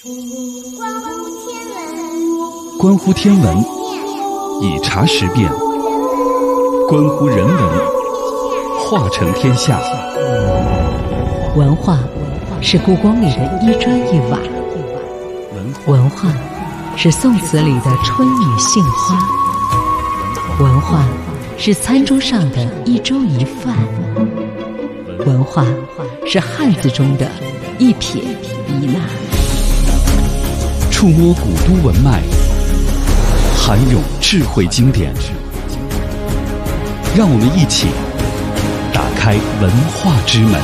关乎天文，以茶识变；关乎人文，化成天下。 文化是故宫里的一砖一瓦，文化是宋词里的春雨杏花，文化是餐桌上的一粥一饭，文化是汉字中的一撇一捺。 触摸古都文脉，涵涌智慧经典，让我们一起打开文化之门。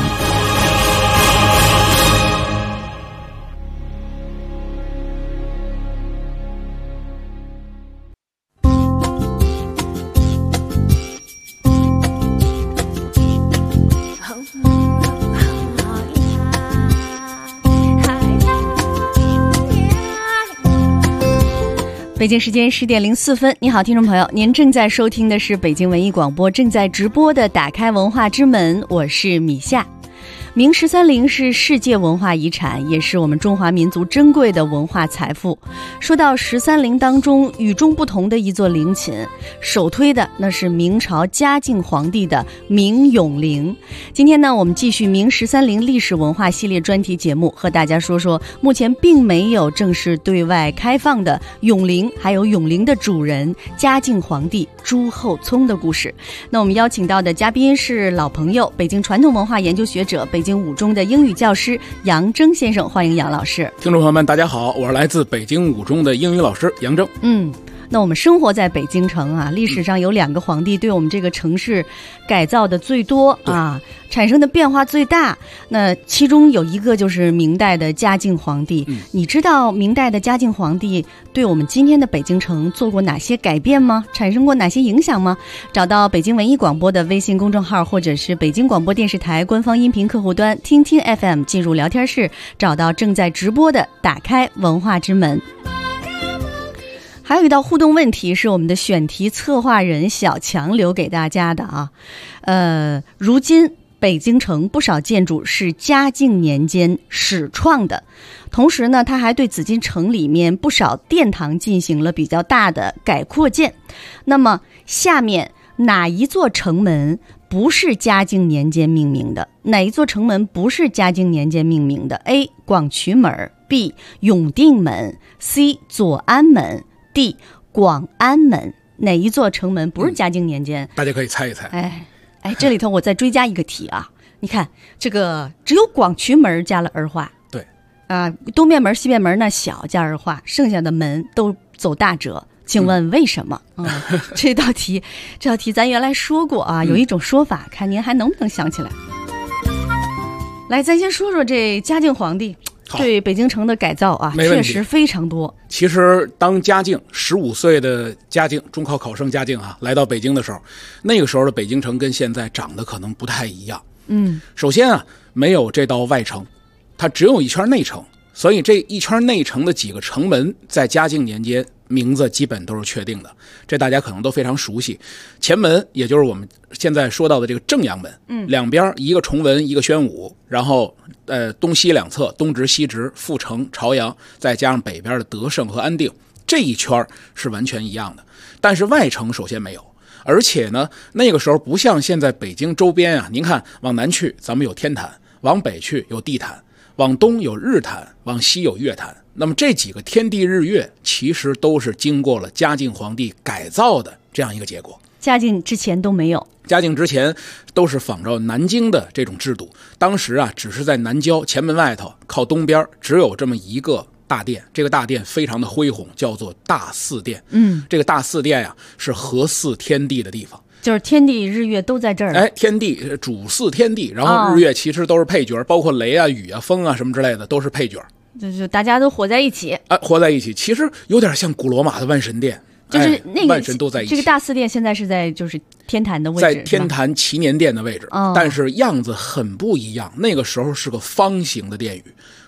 北京时间10点04分，你好，听众朋友，您正在收听的是北京文艺广播正在直播的打开文化之门，我是米夏。明13陵是世界文化遗产，也是我们中华民族珍贵的文化财富。说到13陵当中与众不同的一座陵寝，首推的那是明朝嘉靖皇帝的明永陵。今天呢，我们继续明13陵历史文化系列专题节目，和大家说说目前并没有正式对外开放的永陵，还有永陵的主人嘉靖皇帝朱厚熜的故事。那我们邀请到的嘉宾是老朋友，北京传统文化研究学者，北京五中的英语教师杨铮先生，欢迎杨老师。 听众朋友们大家好，我是来自北京五中的英语老师杨铮。 那我们生活在北京城啊，历史上有2个皇帝对我们这个城市改造的最多啊，产生的变化最大。那其中有一个就是明代的嘉靖皇帝。你知道明代的嘉靖皇帝对我们今天的北京城做过哪些改变吗？产生过哪些影响吗？找到北京文艺广播的微信公众号，或者是北京广播电视台官方音频客户端听听 FM， 进入聊天室，找到正在直播的打开文化之门。还有一道互动问题是我们的选题策划人小强留给大家的啊。如今北京城不少建筑是嘉靖年间始创的，同时呢，他还对紫禁城里面不少殿堂进行了比较大的改扩建。那么下面哪一座城门不是嘉靖年间命名的？哪一座城门不是嘉靖年间命名的？ A. 广渠门， B. 永定门， C. 左安门， D. 广安门。哪一座城门不是嘉靖年间？ 大家可以猜一猜。 哎，这里头我再追加一个题啊！你看这个只有广渠门加了儿化， 对啊，东便门、西便门那小加儿化，剩下的门都走大折。请问为什么？这道题咱原来说过啊，有一种说法，看您还能不能想起来。来，咱先说说这嘉靖皇帝对北京城的改造啊，确实非常多。 其实当嘉靖15岁的嘉靖，中考考生嘉靖啊，来到北京的时候，那个时候的北京城跟现在长得可能不太一样。首先啊，没有这道外城，它只有一圈内城，所以这一圈内城的几个城门在嘉靖年间名字基本都是确定的，这大家可能都非常熟悉。前门也就是我们现在说到的这个正阳门，两边一个崇文一个宣武，然后东西两侧东直西直，阜成朝阳，再加上北边的德胜和安定，这一圈是完全一样的。但是外城首先没有，而且呢，那个时候不像现在北京周边啊，您看往南去咱们有天坛，往北去有地坛，往东有日坛，往西有月坛。那么这几个天地日月其实都是经过了嘉靖皇帝改造的这样一个结果。 嘉靖之前都没有， 嘉靖之前都是仿照南京的这种制度。当时啊，只是在南郊前门外头靠东边只有这么一个大殿，这个大殿非常的恢宏，叫做大祀殿。这个大祀殿呀，是合祀天地的地方， 就是天地日月都在这儿。 天地主祀天地，然后日月其实都是配角，包括雷啊、雨啊、风啊什么之类的都是配角， 就大家都活在一起。 活在一起，其实有点像古罗马的万神殿。 就是那个万神都在一起。 这个大祀殿现在是在就是天坛的位置， 在天坛祈年殿的位置，但是样子很不一样。那个时候是个方形的殿宇，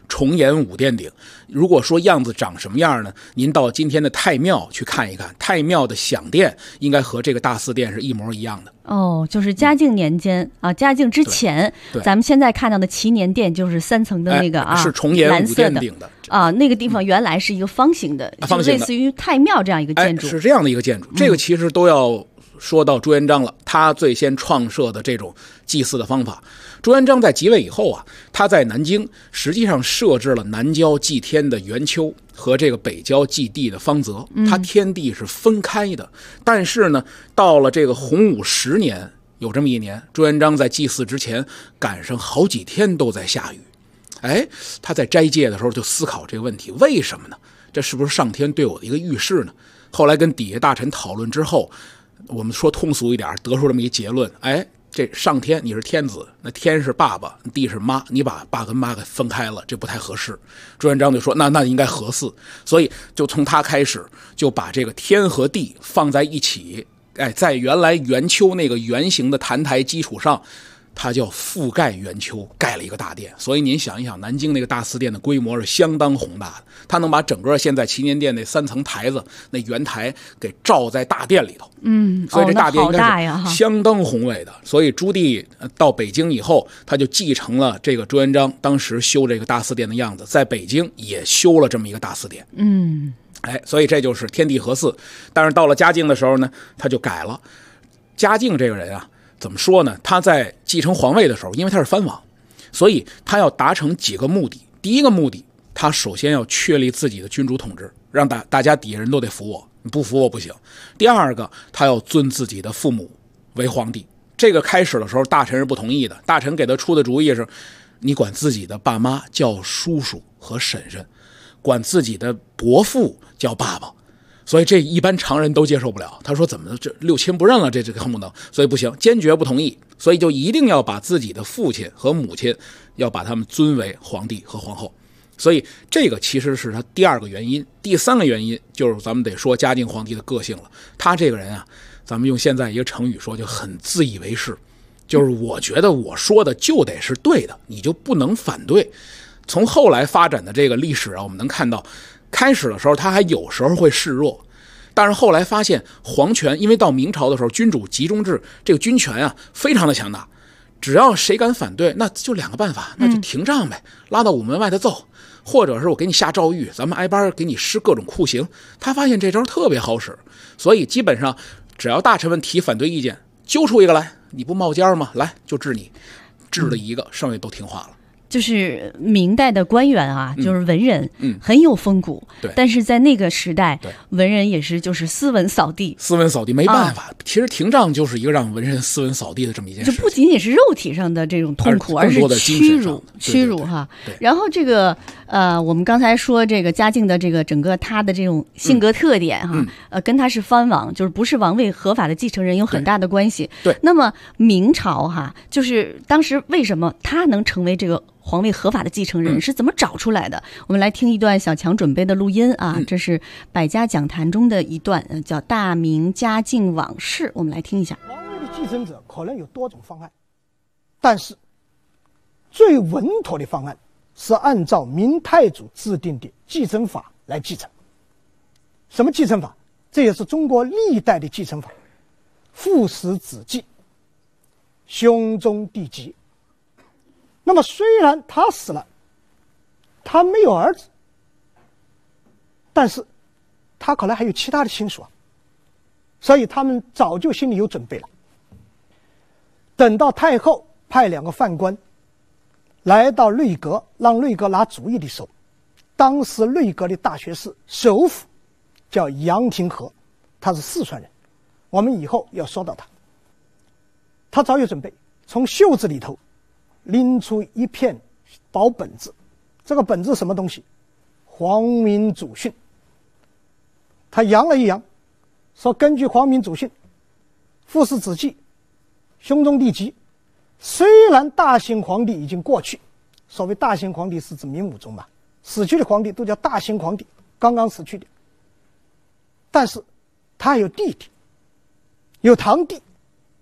重檐五殿顶。如果说样子长什么样呢？您到今天的太庙去看一看，太庙的享殿应该和这个大祀殿是一模一样的。 哦，就是嘉靖年间啊，嘉靖之前，咱们现在看到的祈年殿就是3层的那个是重檐五殿顶的啊，那个地方原来是一个方形的，类似于太庙这样一个建筑， 是这样的一个建筑。这个其实都要说到朱元璋了，他最先创设的这种祭祀的方法。朱元璋在即位以后啊，他在南京实际上设置了南郊祭天的元丘和这个北郊祭地的方泽，他天地是分开的。但是呢，到了这个洪武10年，有这么一年，朱元璋在祭祀之前赶上好几天都在下雨。他在斋戒的时候就思考这个问题，为什么呢？这是不是上天对我的一个预示呢？后来跟底下大臣讨论之后，我们说通俗一点，得出这么一结论，这上天你是天子，那天是爸爸，地是妈，你把爸跟妈给分开了，这不太合适。朱元璋就说那应该合祀，所以就从他开始就把这个天和地放在一起，在原来圆丘那个圆形的坛台基础上，它叫覆盖圆丘，盖了一个大殿。所以您想一想，南京那个大祀殿的规模是相当宏大的，它能把整个现在祈年殿那3层台子那圆台给罩在大殿里头。所以这大殿应该是相当宏伟的。所以朱棣到北京以后，他就继承了这个朱元璋当时修这个大祀殿的样子，在北京也修了这么一个大祀殿。所以这就是天地合祀。但是到了嘉靖的时候呢，他就改了。嘉靖这个人啊，怎么说呢？他在继承皇位的时候，因为他是藩王，所以他要达成几个目的。第一个目的，他首先要确立自己的君主统治，让大家底下人都得服我，你不服我不行。第二个，他要尊自己的父母为皇帝。这个开始的时候，大臣是不同意的。大臣给他出的主意是，你管自己的爸妈叫叔叔和婶婶，管自己的伯父叫爸爸。所以这一般常人都接受不了。他说怎么这六亲不认了，这恨不能，所以不行，坚决不同意。所以就一定要把自己的父亲和母亲要把他们尊为皇帝和皇后。所以这个其实是他第2个原因。第3个原因就是咱们得说嘉靖皇帝的个性了。他这个人啊，咱们用现在一个成语说，就很自以为是，就是我觉得我说的就得是对的，你就不能反对。从后来发展的这个历史啊，我们能看到，开始的时候他还有时候会示弱，但是后来发现皇权，因为到明朝的时候君主集中制，这个军权啊非常的强大，只要谁敢反对，那就2个办法，那就停仗呗，拉到午门外头揍，或者是我给你下诏狱，咱们挨班给你施各种酷刑。他发现这招特别好使，所以基本上只要大臣们提反对意见，揪出一个来，你不冒尖吗？来就治你，治了一个，剩下都听话了。 就是明代的官员啊，就是文人，很有风骨。但是在那个时代，文人也是就是斯文扫地， 没办法。其实停仗就是一个让文人斯文扫地的这么一件事， 就不仅仅是肉体上的这种痛苦，而是屈辱哈。然后这个我们刚才说这个嘉靖的这个整个他的这种性格特点哈，跟他是藩王，就是不是王位合法的继承人有很大的关系。 对。 那么明朝哈，就是当时为什么他能成为这个皇位合法的继承人是怎么找出来的？我们来听一段小强准备的录音啊，这是百家讲坛中的一段，叫《大明嘉靖往事》，我们来听一下。 皇位的继承者可能有多种方案，但是最稳妥的方案是按照明太祖制定的继承法来继承。什么继承法？这也是中国历代的继承法：父死子继，兄终弟及。那么虽然他死了，他没有儿子，但是他可能还有其他的亲属啊，所以他们早就心里有准备了。等到太后派2个犯官来到内阁，让内阁拿主意的时候，当时内阁的大学士首辅叫杨廷和，他是四川人，我们以后要说到他。他早有准备，从袖子里头拎出一片薄本子，这个本子什么东西？皇明祖训。他扬了一扬，说根据皇明祖训，父死子继，兄终弟及。虽然大清皇帝已经过去，所谓大清皇帝是指明武宗嘛，死去的皇帝都叫大清皇帝，刚刚死去的，但是他还有弟弟，有堂弟，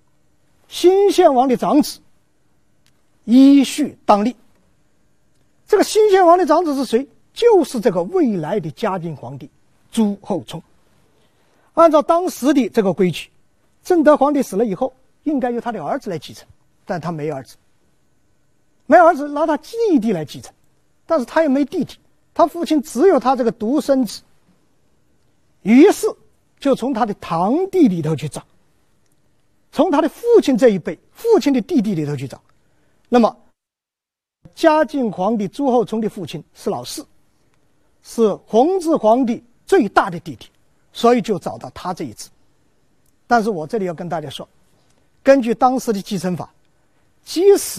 新献王的长子依序当立。 这个新献王的长子是谁？就是这个未来的嘉靖皇帝朱厚熜。按照当时的这个规矩，正德皇帝死了以后，应该由他的儿子来继承，但他没儿子，拿他弟弟来继承，但是他也没弟弟，他父亲只有他这个独生子，于是就从他的堂弟里头去找，从他的父亲这一辈父亲的弟弟里头去找。那么嘉靖皇帝朱厚熜的父亲是老四，是弘治皇帝最大的弟弟，所以就找到他这一支。但是我这里要跟大家说，根据当时的继承法，即使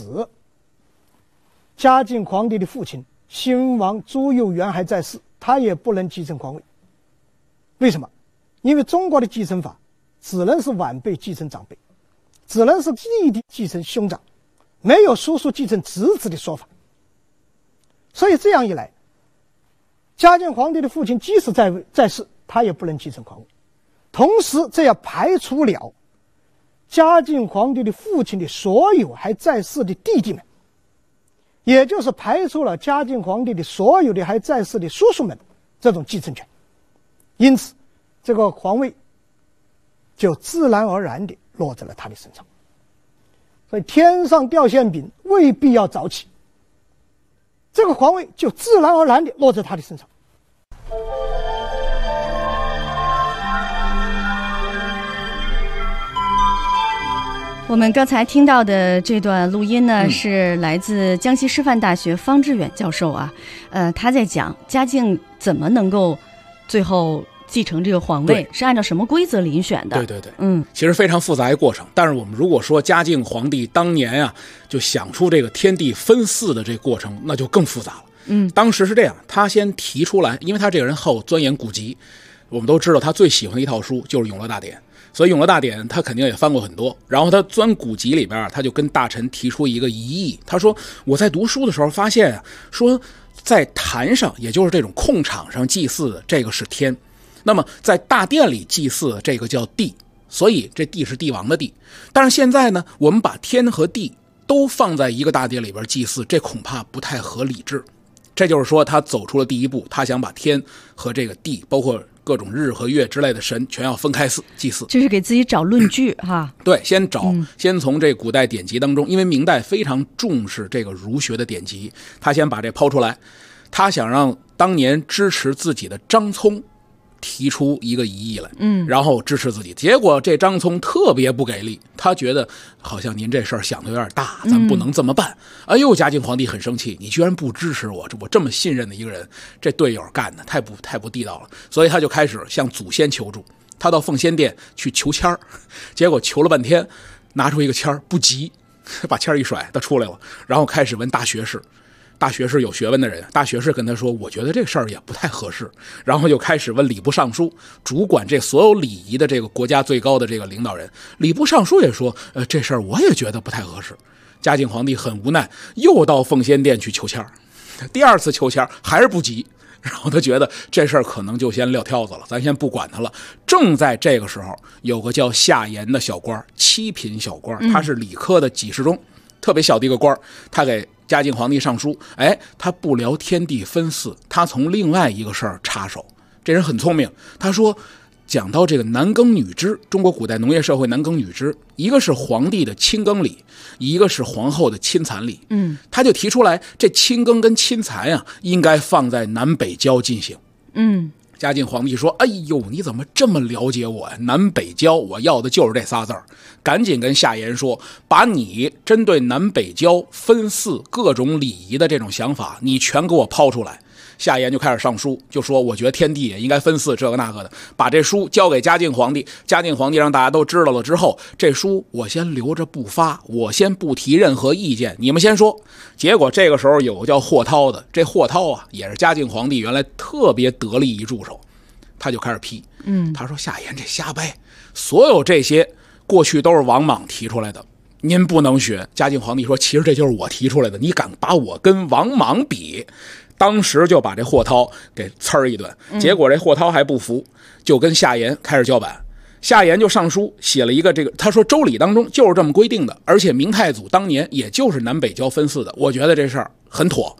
嘉靖皇帝的父亲新王朱佑元还在世，他也不能继承皇位。为什么？因为中国的继承法只能是晚辈继承长辈，只能是弟弟继承兄长，没有叔叔继承侄子的说法。所以这样一来，嘉靖皇帝的父亲即使在世，他也不能继承皇位。同时这也排除了嘉靖皇帝的父亲的所有还在世的弟弟们，也就是排除了嘉靖皇帝的所有的还在世的叔叔们这种继承权。因此这个皇位就自然而然地落在了他的身上。所以天上掉馅饼未必要早起，这个皇位就自然而然地落在他的身上。 我们刚才听到的这段录音呢，是来自江西师范大学方志远教授啊，他在讲嘉靖怎么能够最后继承这个皇位，是按照什么规则遴选的？ 对，其实非常复杂一过程。但是我们如果说嘉靖皇帝当年啊，就想出这个天地分祀的这个过程，那就更复杂了。当时是这样，他先提出来，因为他这个人好钻研古籍，我们都知道他最喜欢的一套书就是《永乐大典》。所以《永乐大典》他肯定也翻过很多，然后他钻古籍里边，他就跟大臣提出一个疑义，他说我在读书的时候发现啊，说在坛上，也就是这种空场上祭祀的这个是天，那么在大殿里祭祀的这个叫地，所以这地是帝王的地。但是现在呢，我们把天和地都放在一个大殿里边祭祀，这恐怕不太合理智。这就是说他走出了第一步，他想把天和这个地，包括各种日和月之类的神全要分开祭祀， 这是给自己找论据哈。 对，先从这古代典籍当中，因为明代非常重视这个儒学的典籍，他先把这抛出来，他想让当年支持自己的张聪提出一个疑义来，然后支持自己。结果这张聪特别不给力，他觉得好像您这事儿想的有点大，咱们不能这么办。哎呦，嘉靖皇帝很生气，你居然不支持我这么信任的一个人，这队友干的太不地道了。所以他就开始向祖先求助，他到奉先殿去求签儿，结果求了半天，拿出一个签儿不急，把签儿一甩，他出来了，然后开始问大学士。大学士有学问的人，大学士跟他说，我觉得这事儿也不太合适，然后就开始问礼部尚书，主管这所有礼仪的这个国家最高的这个领导人。礼部尚书也说，这事儿我也觉得不太合适。嘉靖皇帝很无奈，又到奉先殿去求签儿，第二次求签儿还是不急，然后他觉得这事儿可能就先撂挑子了，咱先不管他了。正在这个时候，有个叫夏言的小官，七品小官，他是理科的给事中，特别小的一个官，他给嘉靖皇帝上书，他不聊天地分祀，他从另外一个事儿插手。这人很聪明，他说讲到这个男耕女织，中国古代农业社会男耕女织，一个是皇帝的亲耕礼，一个是皇后的亲蚕礼。他就提出来，这亲耕跟亲蚕啊，应该放在南北郊进行。嘉靖皇帝说，哎呦，你怎么这么了解我呀？南北郊我要的就是这仨字儿。赶紧跟夏言说，把你针对南北郊分祀各种礼仪的这种想法，你全给我抛出来。夏言就开始上书，就说我觉得天地也应该分祀这个那个的，把这书交给嘉靖皇帝。嘉靖皇帝让大家都知道了之后，这书我先留着不发，我先不提任何意见，你们先说。结果这个时候有个叫霍涛的，这霍涛啊也是嘉靖皇帝原来特别得力一助手，他就开始批，他说夏言这瞎掰，所有这些过去都是王莽提出来的，您不能学。嘉靖皇帝说，其实这就是我提出来的，你敢把我跟王莽比？当时就把这霍涛给呲儿一顿，结果这霍涛还不服，就跟夏言开始叫板。夏言就上书写了一个这个，他说周礼当中就是这么规定的，而且明太祖当年也就是南北郊分祀的，我觉得这事儿很妥。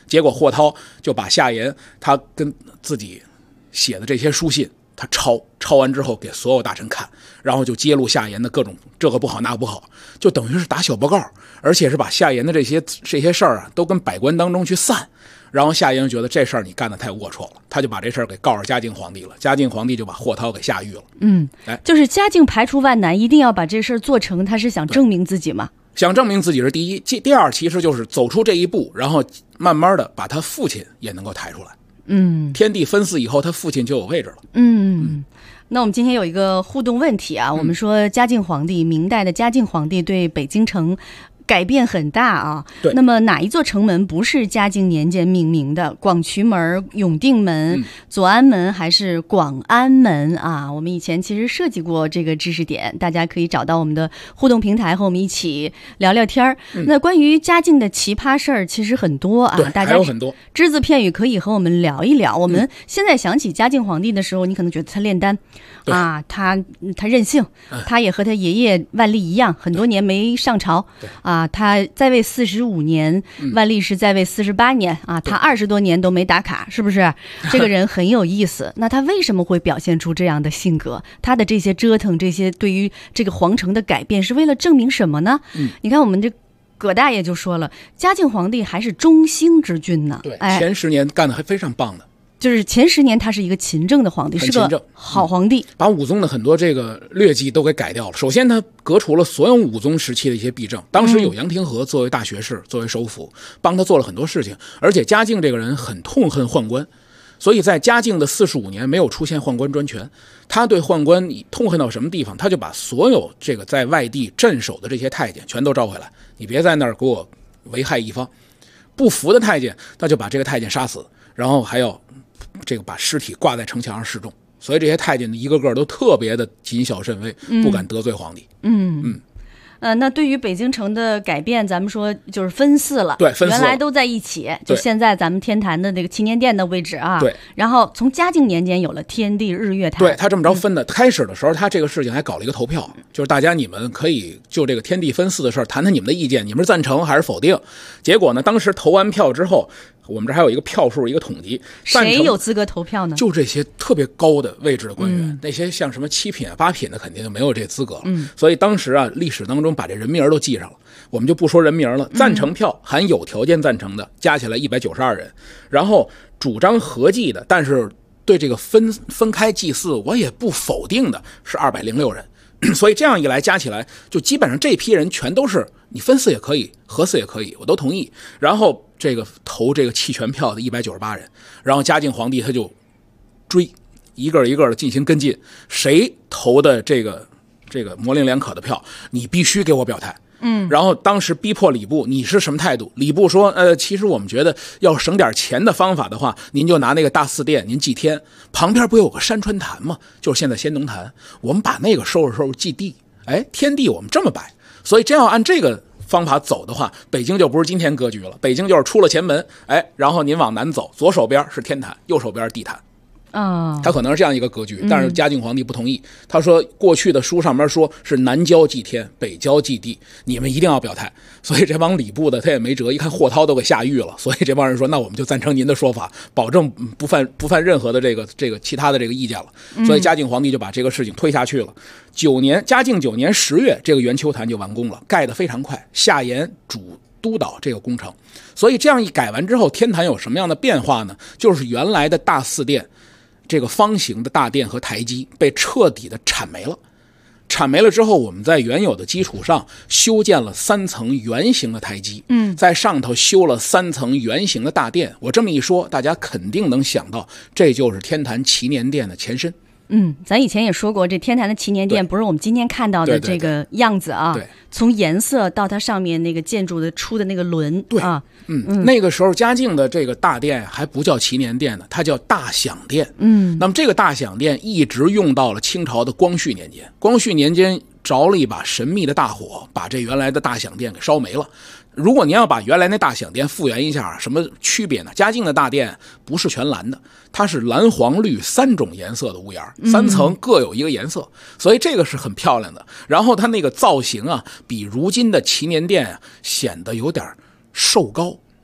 结果霍涛就把夏言他跟自己写的这些书信他抄完之后给所有大臣看，然后就揭露夏言的各种这个不好那个不好，就等于是打小报告，而且是把夏言的这些事儿啊都跟百官当中去散。然后夏言觉得这事儿你干得太龌龊了，他就把这事儿给告诉嘉靖皇帝了，嘉靖皇帝就把霍涛给下狱了。 就是嘉靖排除万难，一定要把这事儿做成，他是想证明自己吗？ 想证明自己是第一，第二其实就是走出这一步，然后慢慢的把他父亲也能够抬出来。天地分祀以后，他父亲就有位置了。 那我们今天有一个互动问题啊，我们说嘉靖皇帝，明代的嘉靖皇帝对北京城改变很大啊。 对。 那么哪一座城门不是嘉靖年间命名的？广渠门、永定门、左安门还是广安门啊？我们以前其实设计过这个知识点，大家可以找到我们的互动平台和我们一起聊聊天儿。那关于嘉靖的奇葩事儿其实很多啊，大家还有很多只字片语可以和我们聊一聊。我们现在想起嘉靖皇帝的时候，你可能觉得他炼丹啊，他任性，他也和他爷爷万历一样，很多年没上朝啊。他在位45年，万历是在位48年啊，他20多年都没打卡，是不是？这个人很有意思。那他为什么会表现出这样的性格？他的这些折腾，这些对于这个皇城的改变，是为了证明什么呢？你看我们这葛大爷就说了，嘉靖皇帝还是中兴之君呢。 对，前10年干得还非常棒的。 就是前10年他是一个勤政的皇帝，是个好皇帝， 把武宗的很多这个劣迹都给改掉了。首先他革除了所有武宗时期的一些弊政，当时有杨廷和作为大学士，作为首辅，帮他做了很多事情。而且嘉靖这个人很痛恨宦官，所以在嘉靖的45年没有出现宦官专权。他对宦官痛恨到什么地方，他就把所有这个在外地镇守的这些太监全都招回来，你别在那儿给我危害一方。不服的太监他就把这个太监杀死，然后还要这个把尸体挂在城墙上示众。所以这些太监一个个都特别的谨小慎微，不敢得罪皇帝。 那对于北京城的改变，咱们说就是分祀了， 对，分祀了， 原来都在一起，就现在咱们天坛的这个祈年殿的位置啊， 对。 然后从嘉靖年间有了天地日月坛， 对，他这么着分的。开始的时候，他这个事情还搞了一个投票，就是大家你们可以就这个天地分祀的事儿谈谈你们的意见，你们是赞成还是否定？结果呢，当时投完票之后，我们这还有一个票数，一个统计， 谁有资格投票呢？ 就这些特别高的位置的官员，那些像什么7品8品的肯定就没有这资格了。所以当时啊，历史当中把这人名都记上了，我们就不说人名了。赞成票含有条件赞成的加起来192人，然后主张合祭的，但是对这个分开祭祀我也不否定的是206人。所以这样一来加起来，就基本上这批人全都是你分祀也可以，合祀也可以，我都同意。然后这个投这个弃权票的198人，然后嘉靖皇帝他就追，一个一个的进行跟进，谁投的这个模棱两可的票，你必须给我表态。然后当时逼迫礼部，你是什么态度？礼部说，其实我们觉得要省点钱的方法的话，您就拿那个大祀殿您祭天，旁边不有个山川坛吗？就是现在先农坛，我们把那个收拾祭地，天地我们这么摆。所以真要按这个方法走的话，北京就不是今天格局了，北京就是出了前门，然后您往南走，左手边是天坛，右手边是地坛。他可能是这样一个格局，但是嘉靖皇帝不同意。他说过去的书上面说是南郊祭天，北郊祭地，你们一定要表态。所以这帮礼部的他也没辙，一看霍涛都给下狱了，所以这帮人说那我们就赞成您的说法，保证不犯任何的这个其他的这个意见了。所以嘉靖皇帝就把这个事情推下去了。嘉靖9年10月，这个圆丘坛就完工了，盖得非常快，夏言主督导这个工程。所以这样一改完之后，天坛有什么样的变化呢？就是原来的大祀殿这个方形的大殿和台基被彻底的铲没了。铲没了之后，我们在原有的基础上修建了3层圆形的台基，在上头修了3层圆形的大殿。我这么一说，大家肯定能想到，这就是天坛祈年殿的前身。 咱以前也说过，这天坛的祈年殿不是我们今天看到的这个样子啊。 对， 从颜色到它上面那个建筑的出的那个轮， 对啊，那个时候嘉靖的这个大殿还不叫祈年殿呢，它叫大享殿。那么这个大享殿一直用到了清朝的光绪年间。光绪年间着了一把神秘的大火，把这原来的大享殿给烧没了。如果您要把原来那大享殿复原一下，什么区别呢？嘉靖的大殿不是全蓝的，它是蓝黄绿3种颜色的屋檐，3层各有一个颜色，所以这个是很漂亮的。然后它那个造型啊，比如今的祈年殿啊显得有点瘦高，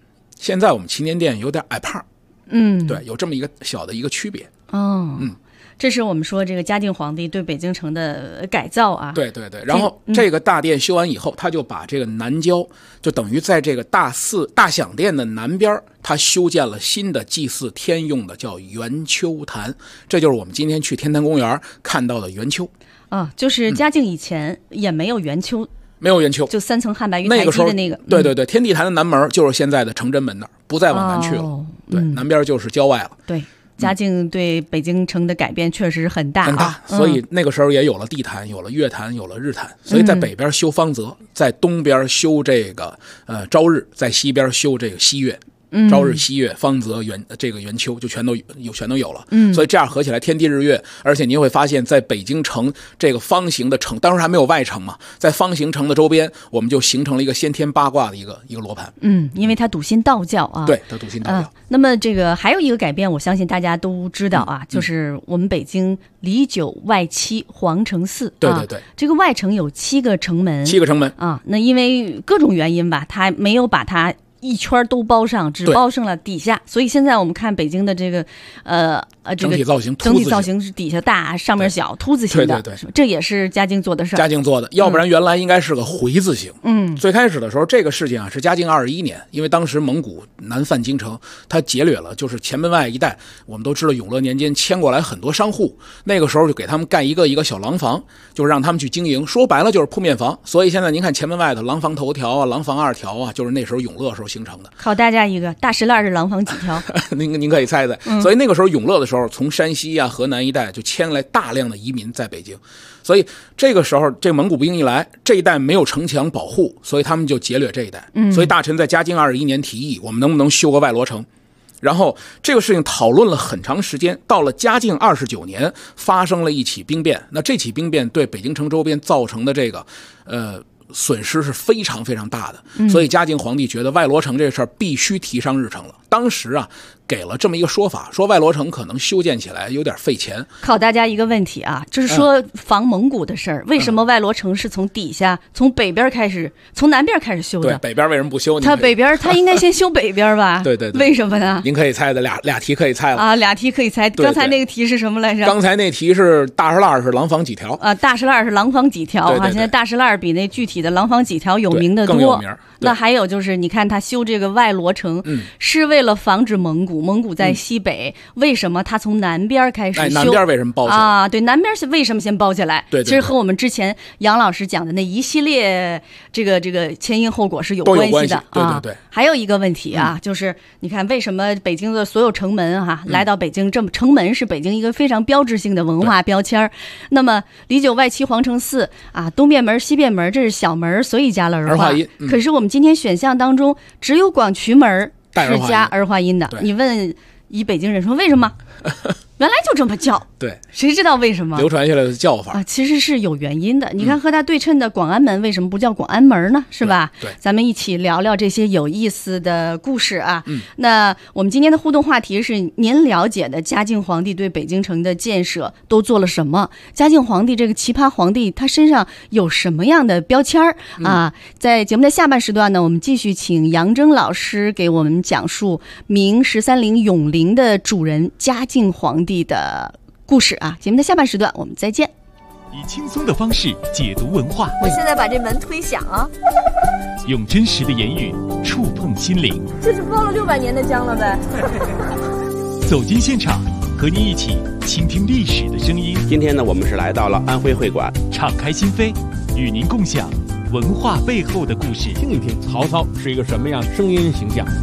现在我们祈年殿有点矮胖，对，有这么一个小的一个区别。 这是我们说这个嘉靖皇帝对北京城的改造啊。 对，然后这个大殿修完以后，他就把这个南郊，就等于在这个大享殿的南边，他修建了新的祭祀天用的叫圆丘坛，这就是我们今天去天坛公园看到的圆丘。 就是嘉靖以前也没有圆丘。 没有圆丘， 就3层汉白玉台基的那个。 对，天地坛的南门就是现在的承真门那儿，不再往南去了。对，南边就是郊外了。 对。嘉靖对北京城的改变确实很大， 很大，所以那个时候也有了地坛，有了月坛，有了日坛。所以在北边修方泽，在东边修这个朝日，在西边修这个西岳。朝日、西岳、方泽、这个圆丘就全都有了。所以这样合起来天地日月，而且你会发现在北京城这个方形的城，当时还没有外城嘛，在方形城的周边，我们就形成了一个先天八卦的一个罗盘。 因为它笃信道教啊。 对，它笃信道教。 那么这个还有一个改变，我相信大家都知道啊，就是我们北京里9外7皇城4。 对， 这个外城有7个城门。 7个城门啊，那因为各种原因吧，它没有把它一圈都包上，只包上了底下，所以现在我们看北京的这个整体造型是底下大上面小凸字形的。对，这也是嘉靖做的事儿。 嘉靖做的，要不然原来应该是个回字形。最开始的时候，这个事情啊是嘉靖21年，因为当时蒙古南犯京城，他劫掠了就是前门外一带，我们都知道永乐年间迁过来很多商户，那个时候就给他们盖一个小廊坊，就是让他们去经营，说白了就是铺面房。所以现在您看前门外的廊坊头条啊、廊坊2条啊，就是那时候永乐时候形成的。 考大家一个，大石烂是廊坊几条？ 您可以猜猜。所以那个时候永乐的时候，从山西啊、河南一带就迁来大量的移民在北京，所以这个时候这蒙古兵一来，这一带没有城墙保护，所以他们就劫掠这一带。所以大臣在嘉靖21年提议，我们能不能修个外罗城？然后这个事情讨论了很长时间，到了嘉靖29年发生了一起兵变。那这起兵变对北京城周边造成的这个损失是非常非常大的，所以嘉靖皇帝觉得外罗城这事儿必须提上日程了。当时啊，给了这么一个说法，说外罗城可能修建起来有点费钱。 考大家一个问题啊，就是说防蒙古的事儿，为什么外罗城是从底下、从北边开始、从南边开始修的？ 对，北边为什么不修？ 他北边他应该先修北边吧？ 对， 为什么呢？ 您可以猜的，俩题可以猜了啊，俩题可以猜。刚才那个题是什么来着？ 刚才那题是大石烂是廊坊几条啊？大石烂是廊坊几条啊？现在大石烂比那具体的廊坊几条有名的多。 更有名。 那还有就是，你看他修这个外罗城，是为了防止蒙古在西北，为什么他从南边开始修？ 南边为什么包起来啊？对，南边是为什么先包起来？ 对， 其实和我们之前杨老师讲的那一系列这个前因后果是有关系的啊。对。 还有一个问题啊，就是你看为什么北京的所有城门来到北京，这么城门是北京一个非常标志性的文化标签。那么里9外7皇城4啊，东便门、西便门这是小门，所以加了儿化音。可是我们今天选项当中只有广渠门是加儿化音的。你问以北京人说为什么？原来就这么叫， 对， 谁知道为什么流传下来的叫法啊？其实是有原因的。你看和它对称的广安门为什么不叫广安门呢？是吧？ 对， 咱们一起聊聊这些有意思的故事啊。那我们今天的互动话题是：您了解的嘉靖皇帝对北京城的建设都做了什么？嘉靖皇帝这个奇葩皇帝，他身上有什么样的标签啊？在节目的下半时段呢，我们继续请杨铮老师给我们讲述明13陵永陵的主人嘉靖皇帝的故事啊！节目的下半时段我们再见。 以轻松的方式解读文化， 我现在把这门推响啊！ 用真实的言语触碰心灵， 这是包了600年的姜了呗！ 走进现场，和您一起倾听历史的声音。 今天呢，我们是来到了安徽会馆， 敞开心扉，与您共享文化背后的故事， 听一听曹操是一个什么样的声音形象。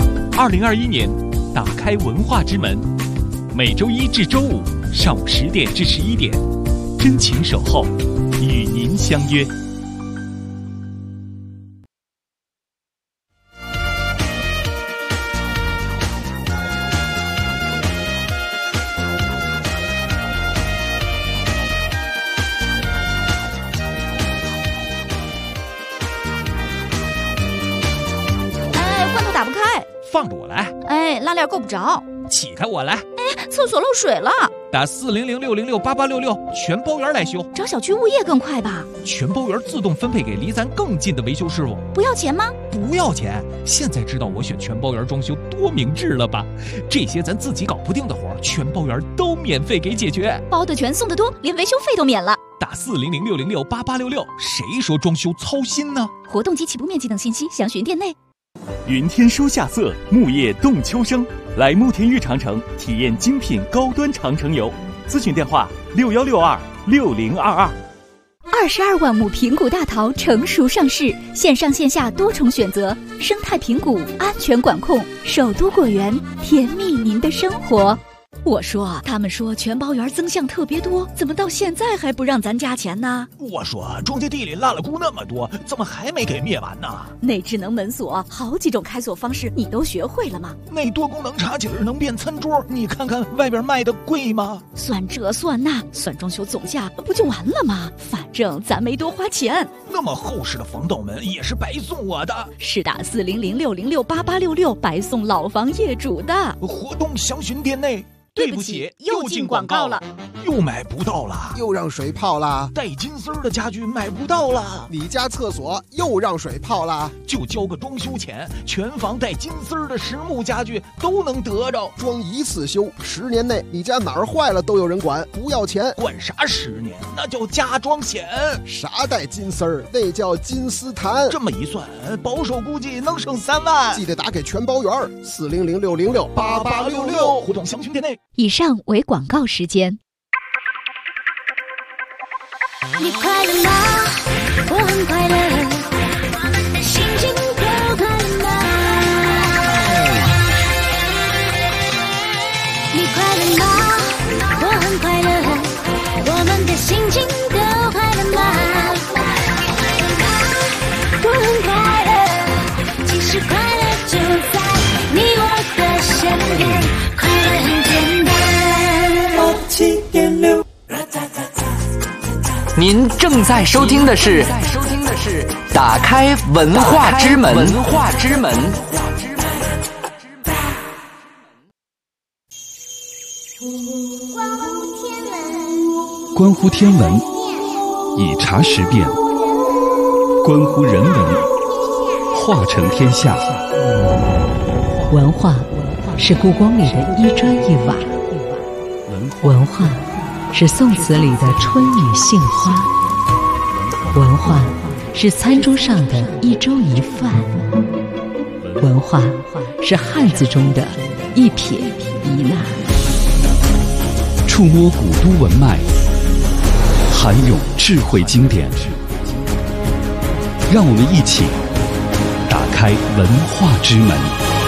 2021年，打开文化之门。每周1至周5上午10点至11点，真情守候，与您相约。 哎，罐头打不开， 放着我来。 哎，拉链够不着， 起开我来。 哎， 厕所漏水了， 打400-606-8866，全包圆来修。 找小区物业更快吧？ 全包圆自动分配给离咱更近的维修师傅。 不要钱吗？ 不要钱。现在知道我选全包圆装修多明智了吧？这些咱自己搞不定的活，全包圆都免费给解决。 包的全，送的多，连维修费都免了。 打400-606-8866，谁说装修操心呢？ 活动及起步面积等信息详询店内。 云天书夏色，木叶动秋生，来慕田峪长城体验精品高端长城游。咨询电话61626022。 22万亩平谷大桃成熟上市，线上线下多重选择，生态平谷，安全管控，首都果园，甜蜜您的生活。我说，他们说全包园增项特别多，怎么到现在还不让咱加钱呢？ 我说，中介地里落了菇那么多，怎么还没给灭完呢？ 那智能门锁好几种开锁方式，你都学会了吗？ 那多功能茶几能变餐桌，你看看外边卖的贵吗？ 算这算那，算装修总价不就完了吗？反正咱没多花钱。 那么厚实的防盗门也是白送我的， 是打400-606-8866白送老房业主的。 活动详询店内。 对不起，又进广告了， 又买不到了， 又让水泡了， 带金丝的家具买不到了， 你家厕所又让水泡了， 就交个装修钱，全房带金丝的实木家具都能得着， 装一次修，10年内你家哪儿坏了都有人管，不要钱。 管啥10年？那叫加装险。 啥带金丝儿？那叫金丝檀。 这么一算，保守估计能省3万。 记得打给全包圆，400-606-8866， 活动详询店内。 以上为广告时间。 你快乐吗？我很快乐，我们的心情都快乐吗？你快乐吗？我很快乐，我们的心情都快乐吗？我很快乐，其实快乐就在你我的身边，快乐很简单。7.6。 您正在收听的是打开文化之门。 关乎天文，以茶识变；关乎人文，化成天下。 文化是故宫里的一砖一瓦，文化是宋词里的春雨杏花，文化是餐桌上的一粥一饭，文化是汉字中的一撇一捺。 触摸古都文脉，涵咏智慧经典，让我们一起打开文化之门。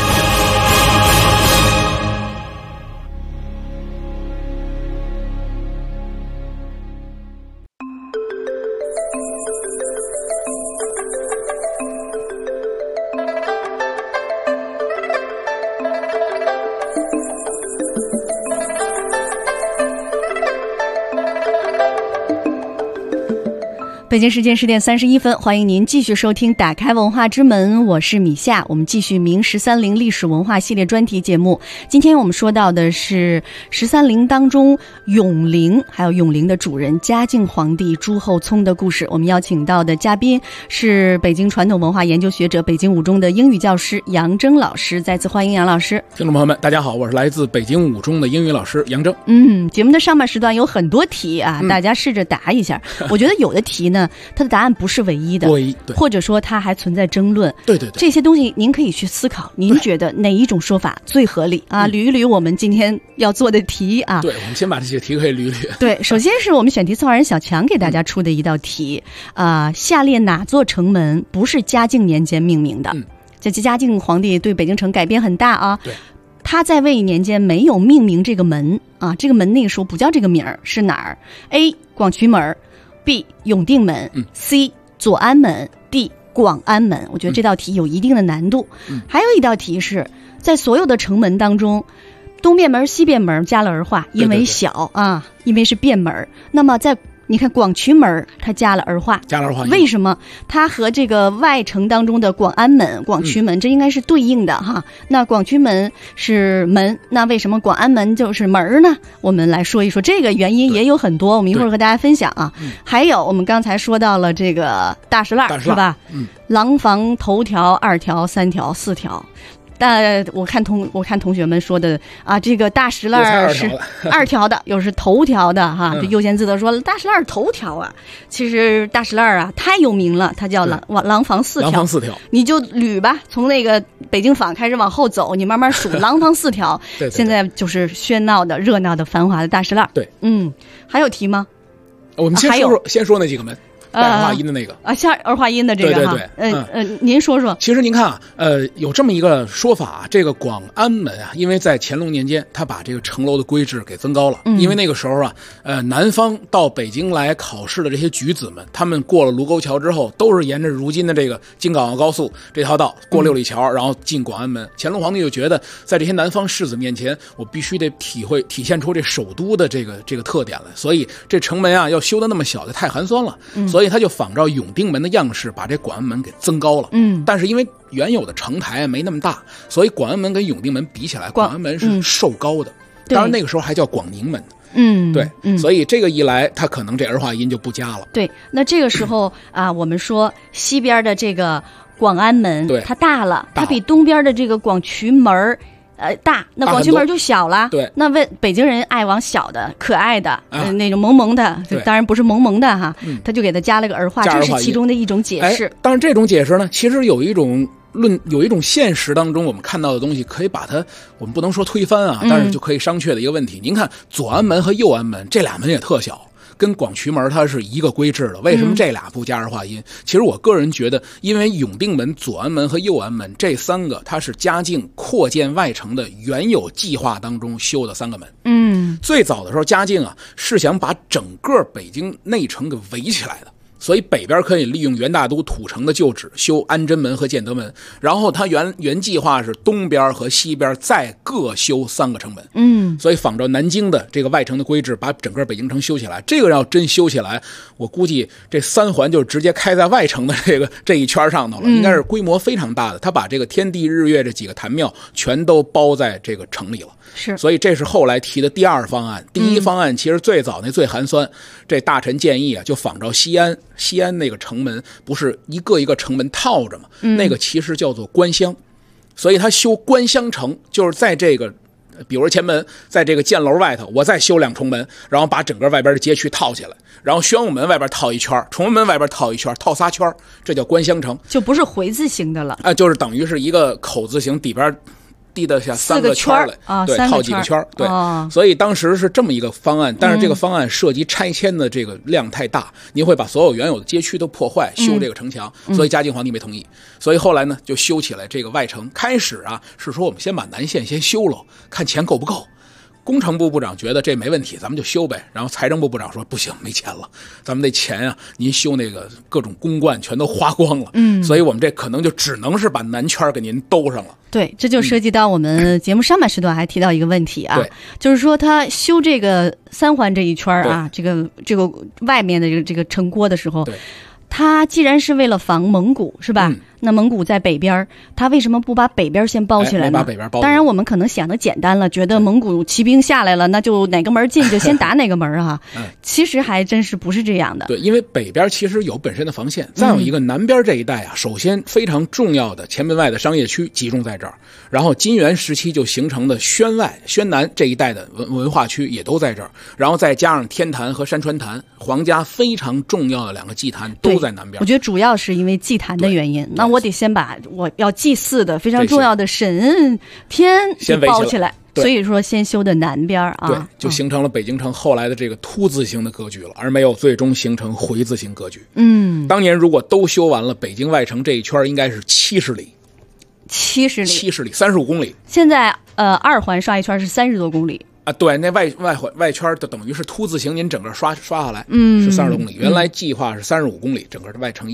北京时间10点31分，欢迎您继续收听打开文化之门，我是米夏。我们继续明13陵历史文化系列专题节目。今天我们说到的是13陵当中永陵，还有永陵的主人嘉靖皇帝朱厚熜的故事。我们邀请到的嘉宾是北京传统文化研究学者、北京五中的英语教师杨铮老师。再次欢迎杨老师。 听众朋友们，大家好，我是来自北京五中的英语老师杨铮。 节目的上半时段有很多题啊，大家试着答一下。我觉得有的题呢，它的答案不是唯一的，或者说它还存在争论。 对， 这些东西您可以去思考，您觉得哪一种说法最合理啊？捋一捋我们今天要做的题啊。 对，我们先把这些题可以捋捋。 对，首先是我们选题策划人小强给大家出的一道题下列哪座城门不是嘉靖年间命名的？这嘉靖皇帝对北京城改编很大啊。 对。 他在位年间没有命名这个门啊，这个门那个时候不叫这个名儿，是哪儿 ？A. 广渠门 B. 永定门C. 左安门 D. 广安门。我觉得这道题有一定的难度。还有一道题是在所有的城门当中，东便门、西便门加了儿化，因为小啊，因为是便门。那么在你看广渠门它加了儿化，为什么？它和这个外城当中的广安门、广渠门，这应该是对应的哈。那广渠门是门，那为什么广安门就是门呢？我们来说一说这个原因也有很多，我们一会儿和大家分享啊。还有我们刚才说到了这个大石烂是吧？廊坊头条、2条、3条、4条。但我看同学们说的啊，这个大石烂是2条的，又是头条的哈。这悠闲自得说了，大石烂头条啊，其实大石烂啊太有名了，它叫廊坊4条。 廊坊4条， 你就捋吧，从那个北京坊开始往后走，你慢慢数廊坊4条。 对， 现在就是喧闹的、热闹的、繁华的大石烂。 对， 还有题吗？ 我们先说那几个门。带儿化音的那个像儿化音的这个哈，您说说。 其实您看啊，有这么一个说法，这个广安门啊，因为在乾隆年间，他把这个城楼的规制给增高了。因为那个时候啊，南方到北京来考试的这些举子们，他们过了卢沟桥之后，都是沿着如今的这个京港澳高速这条道过六里桥，然后进广安门。乾隆皇帝就觉得，在这些南方士子面前，我必须得体现出这首都的这个特点来，所以这城门啊要修的那么小，就太寒酸了。所以他就仿照永定门的样式，把这广安门给增高了。但是因为原有的城台没那么大，所以广安门跟永定门比起来，广安门是瘦高的。当然那个时候还叫广宁门。对，所以这个一来，它可能这儿化音就不加了。 对，那这个时候啊，我们说西边的这个广安门，它大了，它比东边的这个广渠门大，那广渠门就小了。 对， 那北京人爱往小的、可爱的、那种萌萌的，当然不是萌萌的哈，他就给他加了个儿化，这是其中的一种解释。 当然，这种解释呢，其实有一种现实当中我们看到的东西，可以把它我们不能说推翻啊，但是就可以商榷的一个问题。您看左安门和右安门这俩门也特小。跟广渠门它是一个规制的，为什么这俩不加儿化音？其实我个人觉得，因为永定门、左安门和右安门这3个，它是嘉靖扩建外城的原有计划当中修的3个门。最早的时候，嘉靖啊是想把整个北京内城给围起来的。所以北边可以利用元大都土城的旧址修安贞门和建德门，然后他原计划是东边和西边再各修3个城门。所以仿照南京的这个外城的规制，把整个北京城修起来。这个要真修起来，我估计这3环就直接开在外城的这一圈上头了，应该是规模非常大的。他把这个天地日月这几个坛庙全都包在这个城里了。所以这是后来提的第2方案。第1方案其实最早那最寒酸，这大臣建议啊，就仿照西安那个城门，不是一个一个城门套着吗？那个其实叫做官乡，所以他修官乡城，就是在这个，比如前门，在这个箭楼外头，我再修2重门，然后把整个外边的街区套起来，然后宣武门外边套一圈，崇文门外边套一圈，套3圈，这叫官乡城， 就不是回字形的了。 就是等于是一个口字形，底边递得下3个圈来，对，套几个圈，对，所以当时是这么一个方案，但是这个方案涉及拆迁的这个量太大，您会把所有原有的街区都破坏，修这个城墙，所以嘉靖皇帝没同意，所以后来呢就修起来这个外城。开始啊是说我们先把南线先修了，看钱够不够。工程部部长觉得这没问题，咱们就修呗。然后财政部部长说不行，没钱了，咱们那钱啊，您修那个各种公灌全都花光了。所以我们这可能就只能是把南圈给您兜上了。 对，这就涉及到我们节目上半时段还提到一个问题啊，就是说他修这个3环这一圈啊，这个外面的这个城郭的时候，他既然是为了防蒙古，是吧？那蒙古在北边，他为什么不把北边先包起来呢？当然我们可能想的简单了，觉得蒙古骑兵下来了，那就哪个门进就先打哪个门啊。其实还真是不是这样的。 对，因为北边其实有本身的防线，再有一个南边这一带啊，首先非常重要的前门外的商业区集中在这儿，然后金元时期就形成的宣南这一带的文化区也都在这儿，然后再加上天坛和山川坛，皇家非常重要的2个祭坛都在南边。 我觉得主要是因为祭坛的原因，那我得先把我要祭祀的非常重要的神天给包起来，所以说先修的南边啊， 对，就形成了北京城后来的这个凸字形的格局了，而没有最终形成回字形格局。当年如果都修完了，北京外城这一圈应该是70里，70里，35公里。 现在2环刷一圈是30多公里。 对，那外圈就等于是凸字形，您整个刷下来，是30多公里。原来计划是35公里，整个的外城一圈。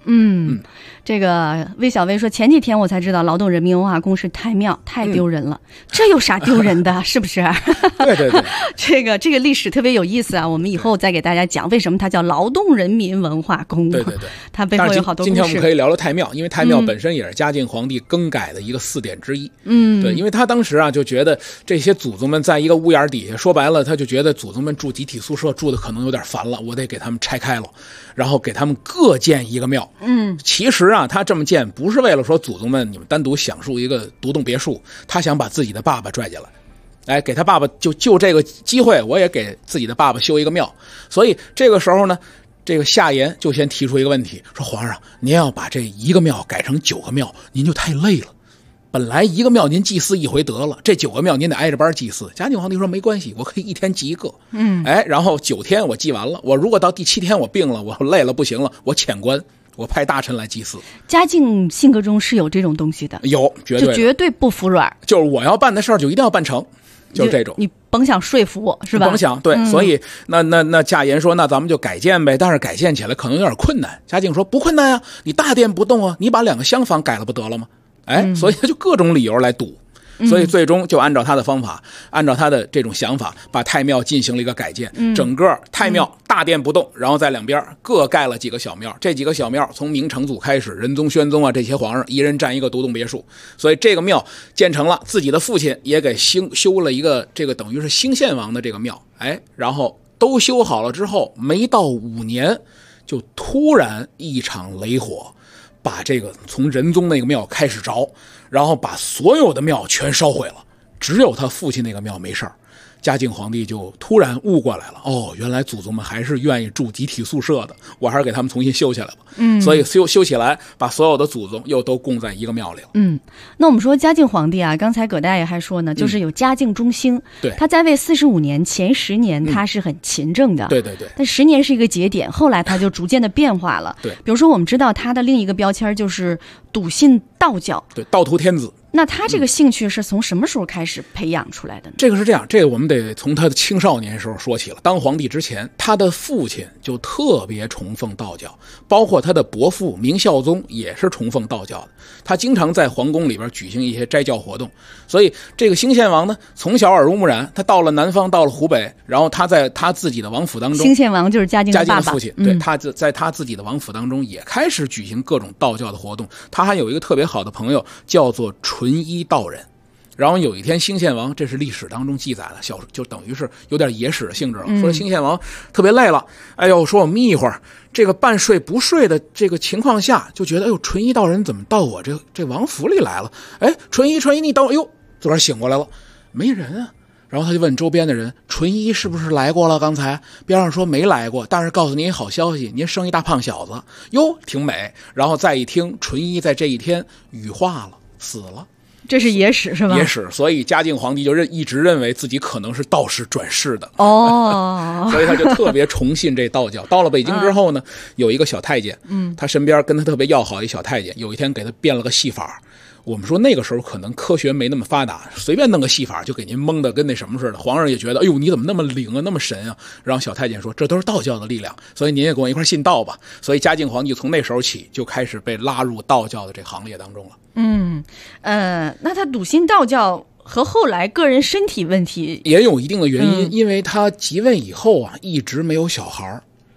这个魏小薇说，前几天我才知道劳动人民文化宫是太庙，太丢人了。这有啥丢人的？是不是？ 对对对， 这个历史特别有意思啊，我们以后再给大家讲为什么它叫劳动人民文化宫。 对对对， 它背后有好多故事。 今天我们可以聊聊太庙，因为太庙本身也是嘉靖皇帝更改的一个4点之一。对，因为他当时啊就觉得这些祖宗们在一个屋檐底下，说白了他就觉得祖宗们住集体宿舍住的可能有点烦了，我得给他们拆开了，然后给他们各建一个庙。其实啊他这么建不是为了说祖宗们你们单独享受一个独栋别墅，他想把自己的爸爸拽进来，给他爸爸就这个机会，我也给自己的爸爸修一个庙。所以这个时候呢，这个夏言就先提出一个问题，说皇上您要把这一个庙改成9个庙，您就太累了。本来一个庙您祭祀一回得了，这9个庙您得挨着班祭祀。嘉靖皇帝说没关系，我可以一天祭一个。然后9天我祭完了，我如果到第7天我病了，我累了不行了，我遣官，我派大臣来祭祀。 嘉靖性格中是有这种东西的， 有绝对不服软， 就是我要办的事儿就一定要办成，就是这种。 你甭想说服我，是吧？ 甭想，对。所以那夏言说，那咱们就改建呗，但是改建起来可能有点困难。嘉靖说不困难呀，你大殿不动啊，你把2个厢房改了不得了吗？所以他就各种理由来堵。所以最终就按照他的方法，按照他的这种想法，把太庙进行了一个改建。整个太庙大殿不动，然后在两边各盖了几个小庙。这几个小庙从明成祖开始，仁宗、宣宗啊这些皇上一人占一个独栋别墅。所以这个庙建成了，自己的父亲也给修了一个这个等于是兴献王的这个庙。然后都修好了之后，没到5年，就突然一场雷火，把这个从仁宗那个庙开始着，然后把所有的庙全烧毁了，只有他父亲那个庙没事儿。嘉靖皇帝就突然悟过来了，原来祖宗们还是愿意住集体宿舍的，我还是给他们重新修起来吧。所以修起来，把所有的祖宗又都供在一个庙里了。 那我们说嘉靖皇帝啊，刚才葛大爷还说呢，就是有嘉靖中兴。 对， 他在位45年，前10年他是很勤政的。 对对对。 但10年是一个节点，后来他就逐渐的变化了。 对， 比如说我们知道他的另一个标签就是笃信道教。 对，道图天子。 那他这个兴趣是从什么时候开始培养出来的呢？ 这个是这样，这个我们得从他的青少年时候说起了。当皇帝之前，他的父亲就特别崇奉道教，包括他的伯父明孝宗也是崇奉道教的。他经常在皇宫里边举行一些斋教活动，所以这个兴献王呢，从小耳濡目染。他到了南方，到了湖北，然后他在他自己的王府当中， 兴献王就是嘉靖的爸爸， 父亲，对，他在他自己的王府当中也开始举行各种道教的活动。他还有一个特别好的朋友，叫做纯一道人。然后有一天，兴献王，这是历史当中记载的，就等于是有点野史的性质了。说兴献王特别累了，说我眯一会儿，这个半睡不睡的这个情况下，就觉得纯一道人怎么到我这王府里来了？纯一你等我，自个儿醒过来了，没人啊。然后他就问周边的人，纯一是不是来过了？刚才边上说没来过，但是告诉您好消息，您生一大胖小子，挺美。然后再一听，纯一在这一天羽化了，死了。 这是野史是吧？ 野史，所以嘉靖皇帝就一直认为自己可能是道士转世的所以他就特别崇信这道教。到了北京之后呢，有一个小太监，他身边跟他特别要好一小太监，有一天给他变了个戏法。我们说那个时候可能科学没那么发达，随便弄个戏法就给您蒙的跟那什么似的。皇上也觉得，你怎么那么灵啊，那么神啊？然后小太监说，这都是道教的力量，所以您也跟我一块信道吧。所以嘉靖皇帝从那时候起就开始被拉入道教的这行列当中了。 那他笃信道教和后来个人身体问题也有一定的原因，因为他即位以后啊，一直没有小孩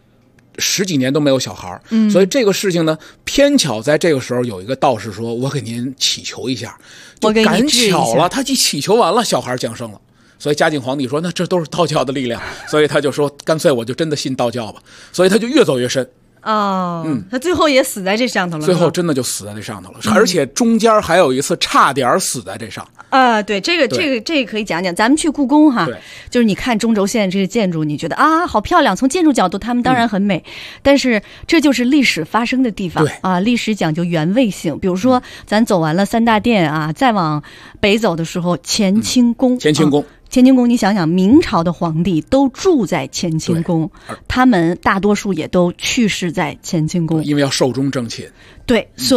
，10几年都没有小孩，所以这个事情呢，偏巧在这个时候有一个道士说，我给您祈求一下，就赶巧了，他祈求完了，小孩降生了。所以嘉靖皇帝说，那这都是道教的力量，所以他就说，干脆我就真的信道教吧。所以他就越走越深。 他最后也死在这上头了。 最后真的就死在这上头了，而且中间还有一次差点死在这上。 对，这个可以讲讲。咱们去故宫哈，就是你看中轴线这个建筑，你觉得好漂亮，从建筑角度他们当然很美，但是这就是历史发生的地方啊。历史讲究原位性，比如说咱走完了3大殿啊，再往北走的时候，乾清宫。乾清宫，你想想，明朝的皇帝都住在乾清宫，他们大多数也都去世在乾清宫， 因为要寿终正寝。 对，所以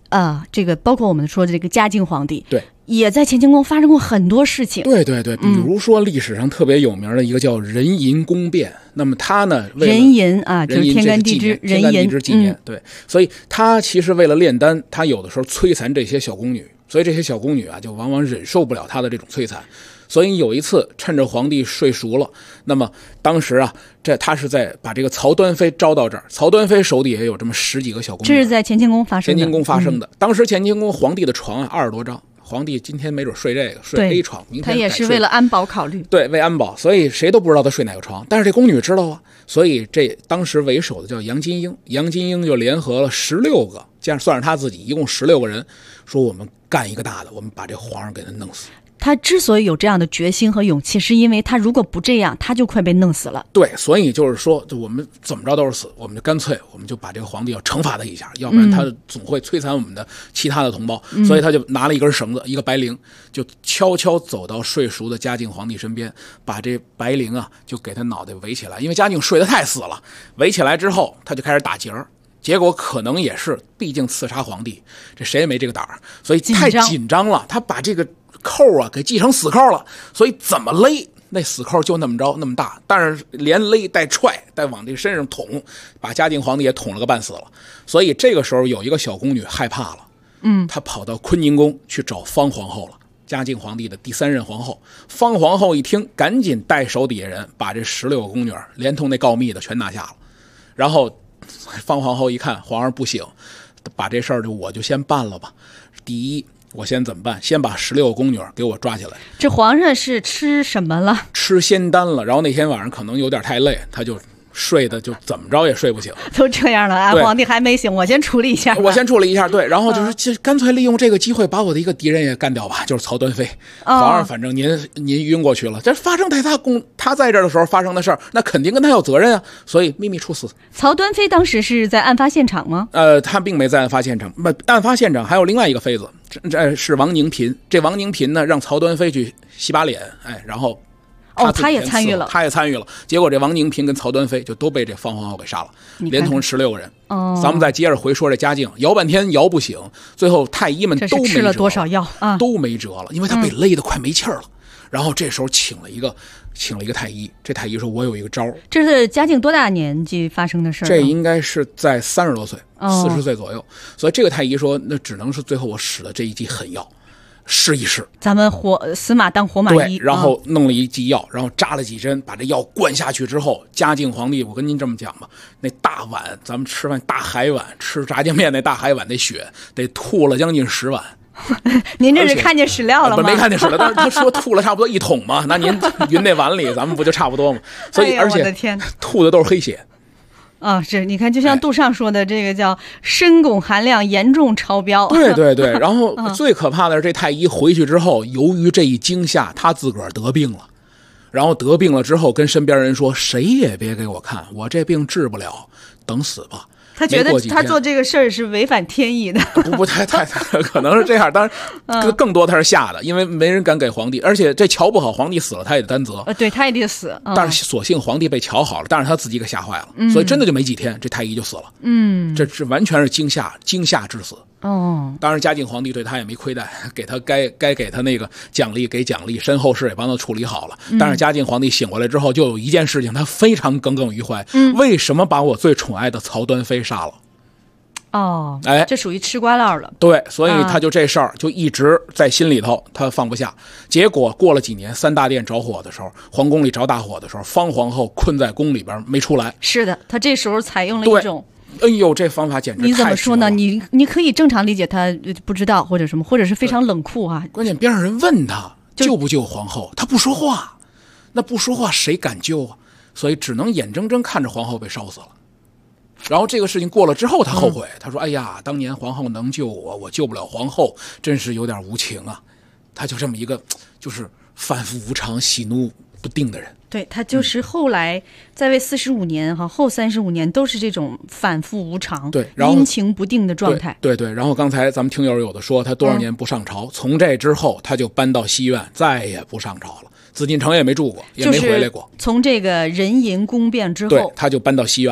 这个包括我们说的这个嘉靖皇帝， 对， 也在乾清宫发生过很多事情。 对对对，比如说历史上特别有名的一个叫壬寅宫变，那么他呢， 壬寅啊，就是天干地支， 壬寅纪年，对，所以他其实为了炼丹，他有的时候摧残这些小宫女，所以这些小宫女啊，就往往忍受不了他的这种摧残。所以有一次趁着皇帝睡熟了，那么当时啊，他是在把这个曹端妃招到这儿，曹端妃手底下有这么10几个小宫女， 这是在乾清宫发生的。 乾清宫发生的，当时乾清宫皇帝的床啊20多张，皇帝今天没准睡这个，睡 A 床，明天他也是为了安保考虑， 对，为安保，所以谁都不知道他睡哪个床，但是这宫女知道啊，所以这当时为首的叫杨金英，杨金英就联合了16个，加上算上他自己，一共16个人，说我们干一个大的，我们把这皇上给他弄死。 他之所以有这样的决心和勇气，是因为他如果不这样，他就快被弄死了。 对，所以就是说，我们怎么着都是死，我们就干脆我们就把这个皇帝要惩罚他一下，要不然他总会摧残我们的其他的同胞。所以他就拿了一根绳子，一个白绫，就悄悄走到睡熟的嘉靖皇帝身边，把这白绫啊就给他脑袋围起来，因为嘉靖睡得太死了，围起来之后他就开始打结儿。结果可能也是，毕竟刺杀皇帝，这谁也没这个胆儿，所以太紧张了，他把这个扣啊给系成死扣了，所以怎么勒那死扣就那么着那么大，但是连勒带踹带往这身上捅，把嘉靖皇帝也捅了个半死了。所以这个时候有一个小宫女害怕了，她跑到坤宁宫去找方皇后了，嘉靖皇帝的第3任皇后。方皇后一听，赶紧带手底下人把这16个宫女连同那告密的全拿下了。然后方皇后一看皇上不醒，把这事儿我就先办了吧。第一，我先怎么办？先把16个宫女给我抓起来。 这皇上是吃什么了？ 吃仙丹了。然后那天晚上可能有点太累，他就睡的就怎么着也睡不醒。 都这样了啊，皇帝还没醒，我先处理一下。 对，然后就干脆利用这个机会把我的一个敌人也干掉吧，就是曹端妃。皇上反正您晕过去了，这发生在他在这儿的时候发生的事儿，那肯定跟他有责任啊，所以秘密处死。 曹端妃当时是在案发现场吗？ 他并没在案发现场，案发现场还有另外一个妃子，这是王宁嫔。这王宁嫔呢，让曹端妃去洗把脸，然后。 他也参与了， 结果这王宁嫔跟曹端妃就都被这方皇后给杀了，连同16个人。咱们再接着回说这嘉靖，摇半天摇不醒，最后太医们都没吃了多少药啊？ 都没辙了，因为他被勒得快没气儿了。然后这时候请了一个太医，这太医说：“我有一个招。” 这是嘉靖多大年纪发生的事儿？ 这应该是在30多岁，40岁左右。所以这个太医说：“那只能是最后我使了这一剂狠药。”试一试， 咱们死马当活马医。 对，然后弄了一剂药，然后扎了几针，把这药灌下去之后，嘉靖皇帝，我跟您这么讲吧，那大碗咱们吃饭大海碗，吃炸酱面那大海碗那血得吐了将近10碗。 您这是看见史料了吗？ 没看见史料，但是他说吐了差不多1桶嘛，那您匀那碗里，咱们不就差不多吗？所以而且吐的都是黑血。 是你看，就像杜尚说的，这个叫深汞含量严重超标。 对，然后最可怕的是，这太医回去之后，由于这一惊吓，他自个儿得病了，然后得病了之后，跟身边人说：“谁也别给我看，我这病治不了，等死吧。” 他觉得他做这个事儿是违反天意的， 不太可能是这样。当然，更多他是吓的，因为没人敢给皇帝，而且这瞧不好皇帝死了，他也得担责。 对，他也得死。 但是所幸皇帝被瞧好了，但是他自己给吓坏了，所以真的就没几天，这太医就死了。这是完全是惊吓致死。当然嘉靖皇帝对他也没亏待，给他该给他那个奖励给奖励，身后事也帮他处理好了。但是嘉靖皇帝醒过来之后，就有一件事情他非常耿耿于怀，为什么把我最宠爱的曹端妃杀了？ 这属于吃瓜烂了。 对，所以他就这事儿就一直在心里头，他放不下。结果过了几年，3大殿着火的时候，皇宫里着大火的时候，方皇后困在宫里边没出来。 是的，他这时候采用了一种。 哎呦，这方法简直太！ 你怎么说呢？你可以正常理解他不知道或者什么，或者是非常冷酷啊。 关键边上人问他救不救皇后，他不说话，那不说话谁敢救啊？所以只能眼睁睁看着皇后被烧死了。然后这个事情过了之后，他后悔，他说：“哎呀，当年皇后能救我，我救不了皇后，真是有点无情啊。”他就这么一个就是反复无常、喜怒不定的人。 对，他就是后来在位45年后35年都是这种反复无常、阴晴不定的状态。 对，然后刚才咱们听友有的说他多少年不上朝，从这之后他就搬到西院，再也不上朝了。紫禁城也没住过，也没回来过。 从这个壬寅宫变之后， 对，他就搬到西院了。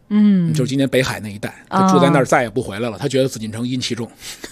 就是今年北海那一带，他住在那儿再也不回来了，他觉得紫禁城阴气重。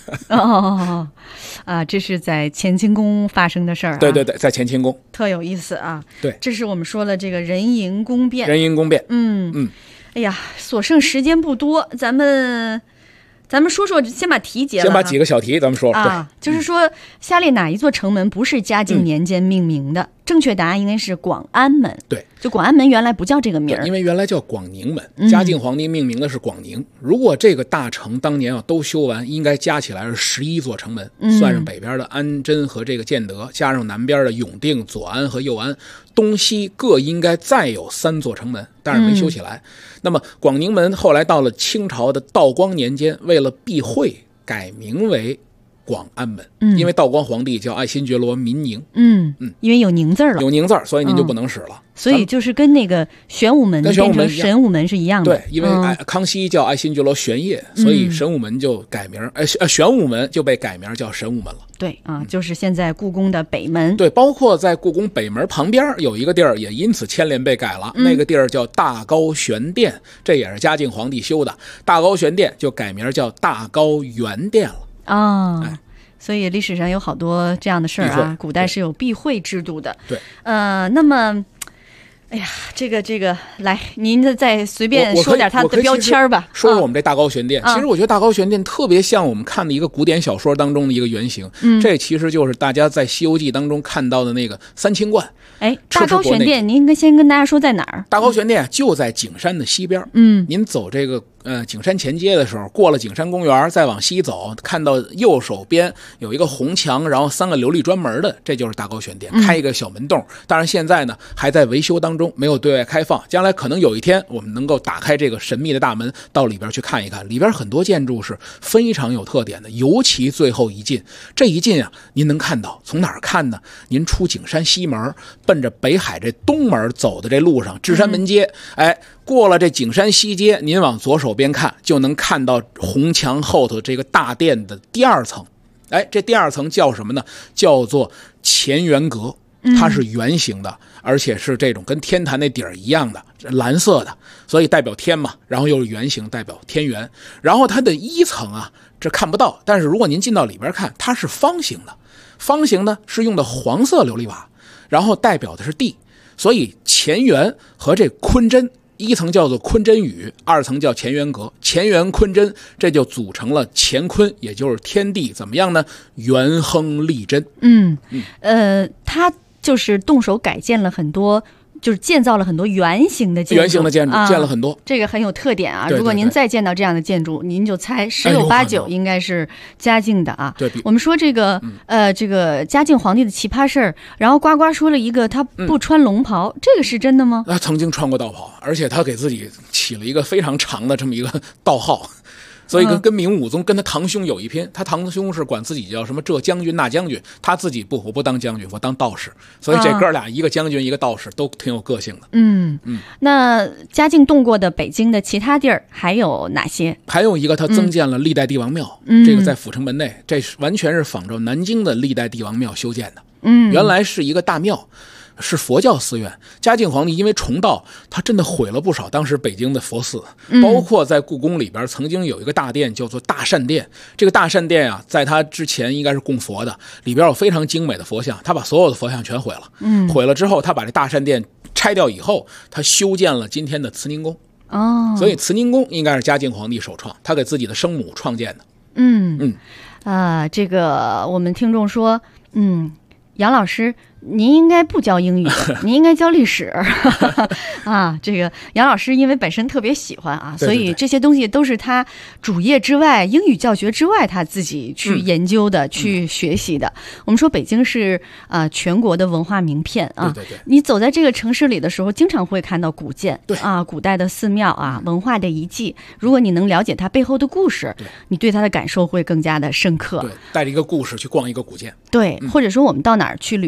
这是在乾清宫发生的事儿啊。 对对对，在乾清宫， 特有意思啊。 对， 这是我们说了这个人迎宫变。 人迎宫变， 哎呀，所剩时间不多，咱们说说，先把题结了， 先把几个小题咱们说啊，就是说下列哪一座城门不是嘉靖年间命名的？正确答案应该是广安门。 对， 就广安门原来不叫这个名儿， 因为原来叫广宁门，嘉靖皇帝命名的是广宁。如果这个大城当年要都修完，应该加起来是11座城门，算上北边的安贞和这个建德，加上南边的永定、左安和右安，东西各应该再有3座城门，但是没修起来。那么广宁门后来到了清朝的道光年间，为了避讳改名为广安门，因为道光皇帝叫爱新觉罗民宁， 因为有宁字了， 有宁字，所以您就不能使了。 所以就是跟那个玄武门变成神武门是一样的。 对，因为康熙叫爱新觉罗玄烨，所以神武门就改名，玄武门就被改名叫神武门了。 对啊，就是现在故宫的北门。 对，包括在故宫北门旁边有一个地儿也因此牵连被改了，那个地儿叫大高玄殿，这也是嘉靖皇帝修的。大高玄殿就改名叫大高元殿了。 所以历史上有好多这样的事儿啊，古代是有避讳制度的。 对， 那么，哎呀，这个，来，您再随便说点它的标签吧。 说我们这大高玄殿，其实我觉得大高玄殿特别像我们看的一个古典小说当中的一个原型。这其实就是大家在《西游记》当中看到的那个三清观。 大高玄殿，您应该先跟大家说在哪儿？ 大高玄殿就在景山的西边。您走这个景山前街的时候，过了景山公园，再往西走，看到右手边有一个红墙，然后3个琉璃砖门的，这就是大高玄殿，开一个小门洞。当然现在呢还在维修当中，没有对外开放。将来可能有一天我们能够打开这个神秘的大门，到里边去看一看。里边很多建筑是非常有特点的，尤其最后一进，这一进啊，您能看到，从哪儿看呢？您出景山西门，奔着北海这东门走的这路上，至山门街，过了这景山西街，您往左手边看，就能看到红墙后头这个大殿的第2层。这第2层叫什么呢？叫做乾元阁，它是圆形的，而且是这种跟天坛那底儿一样的蓝色的，所以代表天嘛，然后又是圆形，代表天元。然后它的1层啊，这看不到，但是如果您进到里边看，它是方形的，方形呢是用的黄色琉璃瓦，然后代表的是地，所以乾元和这坤真，1层叫做坤真宇，2层叫乾元阁，乾元坤真，这就组成了乾坤，也就是天地怎么样呢？元亨利贞。他就是动手改建了很多，就是建造了很多圆形的建筑，建了很多， 这个很有特点啊。 对对对， 如果您再见到这样的建筑，您就猜10有8九应该是嘉靖的啊。 对， 我们说这个这个嘉靖皇帝的奇葩事儿，然后呱呱说了一个他不穿龙袍，这个是真的吗？ 他曾经穿过道袍，而且他给自己起了一个非常长的这么一个道号。所以跟明武宗跟他堂兄有一拼，他堂兄是管自己叫什么这将军那将军，他自己不，我不当将军，我当道士。所以这哥俩一个将军一个道士，都挺有个性的。 那嘉靖动过的北京的其他地儿还有哪些？ 还有一个，他增建了历代帝王庙，这个在阜成门内，这完全是仿照南京的历代帝王庙修建的。原来是一个大庙，是佛教寺院。嘉靖皇帝因为崇道，他真的毁了不少当时北京的佛寺，包括在故宫里边曾经有一个大殿叫做大善殿。这个大善殿啊，在他之前应该是供佛的，里边有非常精美的佛像，他把所有的佛像全毁了。毁了之后，他把这大善殿拆掉以后，他修建了今天的慈宁宫。所以慈宁宫应该是嘉靖皇帝首创，他给自己的生母创建的。 这个我们听众说，杨老师，您应该不教英语的，您应该教历史啊。这个杨老师因为本身特别喜欢啊，所以这些东西都是他主业之外，英语教学之外，他自己去研究的，去学习的。我们说北京是全国的文化名片啊， 对， 你走在这个城市里的时候，经常会看到古建，对啊，古代的寺庙啊，文化的遗迹。如果你能了解它背后的故事，你对它的感受会更加的深刻。 对，带着一个故事去逛一个古建， 对，或者说我们到哪儿去旅游，暑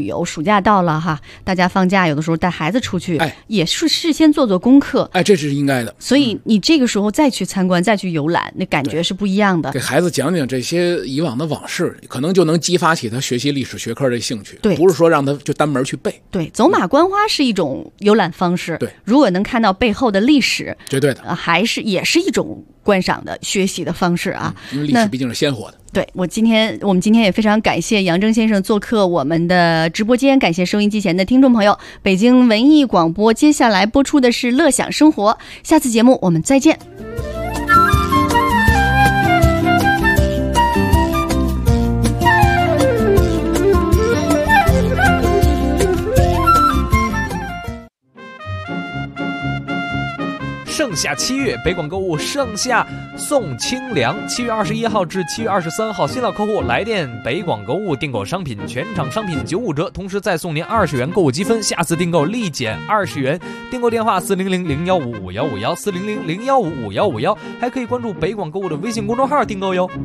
假到了哈，大家放假有的时候带孩子出去，也是事先做功课， 这是应该的。 所以你这个时候再去参观、再去游览，那感觉是不一样的。 给孩子讲讲这些以往的往事，可能就能激发起他学习历史学科的兴趣。 对， 不是说让他就单门去背。 对，走马观花是一种游览方式。 对， 如果能看到背后的历史， 绝对的， 也是一种观赏的学习的方式啊。 因为历史毕竟是鲜活的。 对，我们今天也非常感谢杨铮先生做客我们的直播间，感谢收音机前的听众朋友。北京文艺广播接下来播出的是乐享生活，下次节目我们再见。 盛夏7月，北广购物盛夏送清凉。7月21号至7月23号，新老客户来电北广购物订购商品，全场商品95折，同时再送您20元购物积分，下次订购立减20元。订购电话400-015-5151，400-015-5151，还可以关注北广购物的微信公众号订购哟。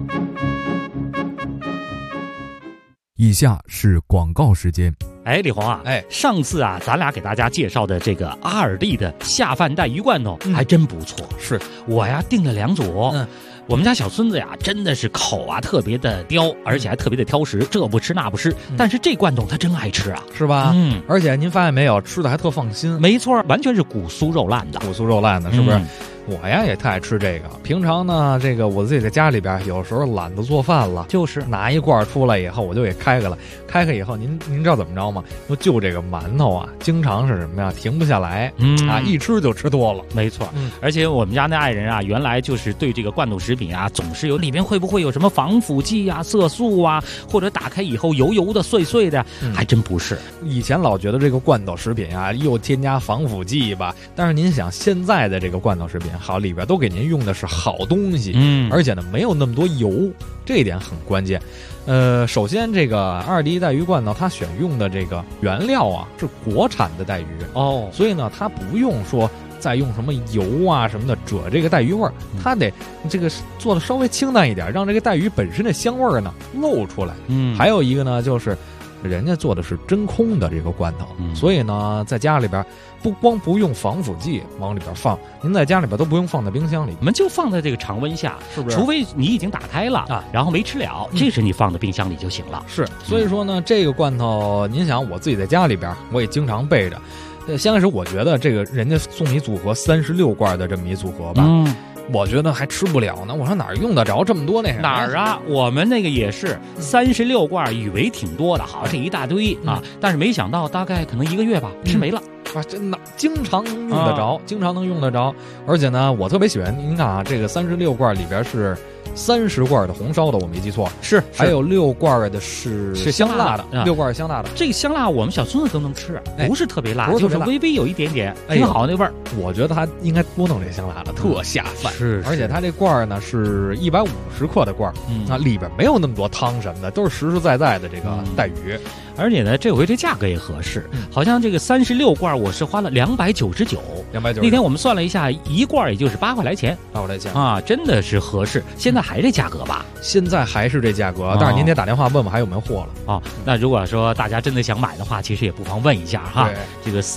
以下是广告时间。 李红啊，上次啊，咱俩给大家介绍的这个阿尔蒂的下饭带鱼罐头还真不错。 是我呀订了2组。我们家小孙子呀，真的是口啊特别的刁，而且还特别的挑食，这不吃那不吃。但是这罐头他真爱吃啊， 是吧？而且您发现没有，吃的还特放心。 没错，完全是骨酥肉烂的， 是不是？我呀也特爱吃这个。平常呢，这个我自己在家里边，有时候懒得做饭了， 就是拿一罐出来以后，我就给开开了。开开以后，您知道怎么着吗？就这个馒头啊，经常是什么呀？停不下来，一吃就吃多了。 没错，而且我们家那爱人啊，原来就是对这个罐头食品啊，总是有里面会不会有什么防腐剂啊、色素啊，或者打开以后油油的、碎碎的，还真不是。 以前老觉得这个罐头食品啊，又添加防腐剂吧，但是您想，现在的这个罐头食品，好，里边都给您用的是好东西，而且呢没有那么多油，这一点很关键。首先这个阿尔蒂带鱼罐头，它选用的这个原料啊是国产的带鱼所以呢它不用说再用什么油啊什么的遮这个带鱼味儿，它得这个做的稍微清淡一点，让这个带鱼本身的香味儿呢露出来。还有一个呢就是人家做的是真空的这个罐头，所以呢在家里边不用防腐剂往里边放，您在家里边都不用放在冰箱里， 我们就放在这个常温下， 是不是？ 除非你已经打开了然后没吃了，这时你放在冰箱里就行了。 是，所以说呢，这个罐头，您想我自己在家里边我也经常备着。先开始我觉得这个人家送你组合36罐的这么一组合吧，我觉得还吃不了呢。我说哪儿用得着这么多那什么？ 哪儿啊？我们那个也是36罐，以为挺多的，好像一大堆但是没想到大概可能1个月吧，吃没了。 真的经常能用得着，经常能用得着。而且呢，我特别喜欢，您看啊，这个36罐里边是30罐的红烧的，我没记错， 是还有6罐的是香辣的，6罐是香辣的。 这个香辣我们小孙子都能吃，不是特别辣，就是微微有一点点，挺好那味儿。 我觉得他应该多弄这香辣的，特下饭。 是， 而且他这罐呢是150克的罐，里边没有那么多汤什么的，都是实实在在的这个带鱼。 而且呢，这回这价格也合适，好像这个36罐我是花了299。那天我们算了一下，一罐也就是8块来钱 ，8块来钱啊，真的是合适。现在还这价格吧？ 现在还是这价格，但是您得打电话问问还有没有货了那如果说大家真的想买的话，其实也不妨问一下哈。这个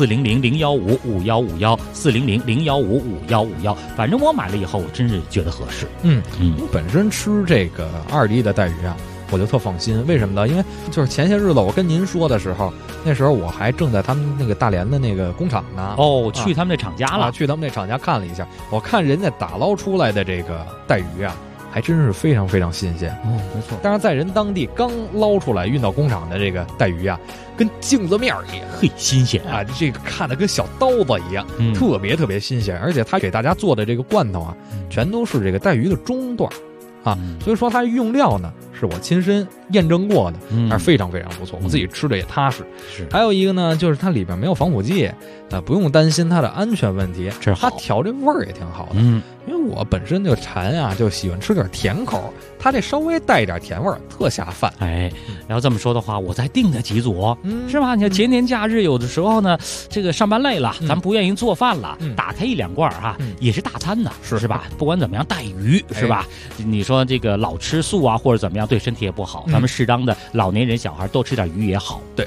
400-015-5151，400-015-5151，反正我买了以后，我真是觉得合适。 本身吃这个阿尔蒂的带鱼啊，我就特放心。为什么呢？因为就是前些日子我跟您说的时候，那时候我还正在他们那个大连的那个工厂呢。 去他们那厂家了， 去他们那厂家看了一下。我看人家打捞出来的这个带鱼啊，还真是非常非常新鲜。 没错。 但是在人当地刚捞出来运到工厂的这个带鱼啊，跟镜子面一样， 新鲜啊！这个看得跟小刀子一样，特别特别新鲜。而且他给大家做的这个罐头啊，全都是这个带鱼的中段。所以说它用料呢是我亲身验证过的，还是非常非常不错，我自己吃的也踏实。还有一个呢，就是它里边没有防腐剂，不用担心它的安全问题，它调这味儿也挺好的。因为我本身就馋啊，就喜欢吃点甜口，它这稍微带一点甜味儿，特下饭。 要这么说的话，我再订了几组，是吧？你看节年假日有的时候呢，这个上班累了，咱不愿意做饭了，打开1-2罐也是大餐呢，是吧？不管怎么样，带鱼是吧？你说这个老吃素啊，或者怎么样， 对身体也不好。咱们适当的老年人、小孩多吃点鱼也好。 对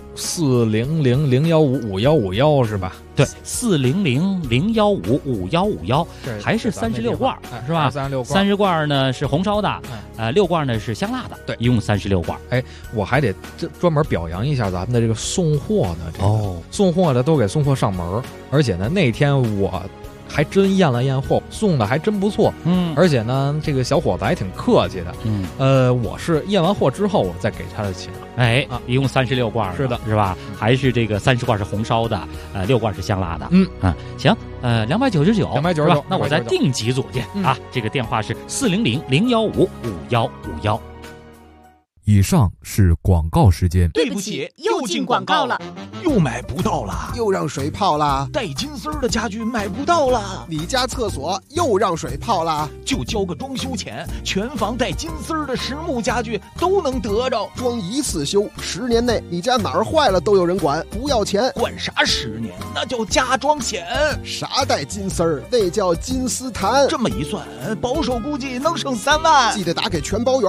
，400-015-5151是吧？ 对，400-015-5151，还是36罐，是吧？30罐呢是红烧的，6罐呢是香辣的， 对， 一共36罐。 哎，我还得专门表扬一下咱们的这个送货的送货的都给送货上门，而且呢，那天我还真验了验货，送的还真不错。而且呢，这个小伙子还挺客气的。我是验完货之后我再给他的钱。 一共36罐， 是的， 是吧？还是这个30罐是红烧的，6罐是香辣的。行，299，那我再定几组去啊。这个电话是400-015-5151。 以上是广告时间。 对不起，又进广告了，又买不到了， 又让水泡了， 带金丝的家具买不到了， 你家厕所又让水泡了， 就交个装修钱，全房带金丝的实木家具都能得着， 装一次修，10年内你家哪儿坏了都有人管，不要钱。 管啥10年？那叫加装险。 啥带金丝儿？那叫金丝檀。 这么一算，保守估计能省3万。 记得打给全包员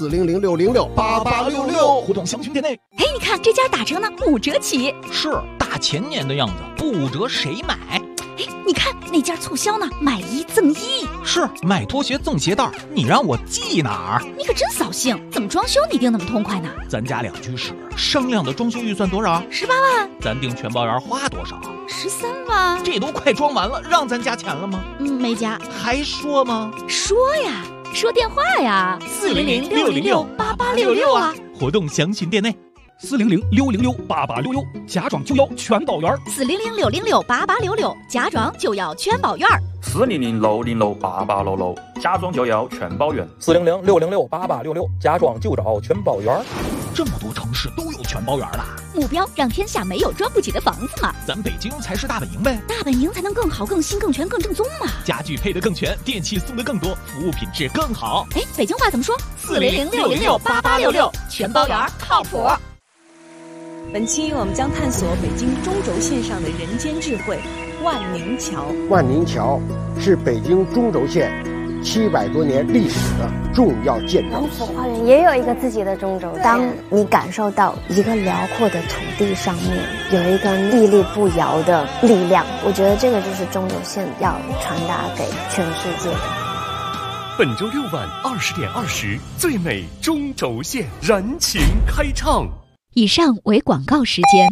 400-606-8866， 互动详询店内。 哎，你看这家打折呢，5折起。 是大前年的样子，不5折谁买？ 哎，你看那家促销呢，买1赠1。 是买拖鞋赠鞋带，你让我记哪儿？ 你可真扫兴，怎么装修你定那么痛快呢？ 咱家2居室，商量的装修预算多少 ？18万。 咱定全包员花多少 ？13万。 这都快装完了，让咱加钱了吗？ 没加。 还说吗？ 说呀，说电话呀，400-606-8866啊。 活动详询店内。 400-606-8866，家装就要全包圆。 400-606-8866，家装就要全包圆。 400-606-8866，家装就要全包圆。 400-606-8866，家装就找全包圆。 这么多城市都有全包圆了， 目标让天下没有装不起的房子嘛。 咱北京才是大本营呗， 大本营才能更好、更新、更全、更正宗嘛。 家具配得更全，电器送得更多，服务品质更好。 哎，北京话怎么说？400-606-8866，全包圆靠谱。 本期我们将探索北京中轴线上的人间智慧——万宁桥。 万宁桥是北京中轴线700多年历史的重要建筑。 龙府花园也有一个自己的中轴线。当你感受到一个辽阔的土地上面有一个屹立不摇的力量，我觉得这个就是中轴线要传达给全世界的。 本周6晚20点20，最美中轴线燃情开唱。 以上为广告时间。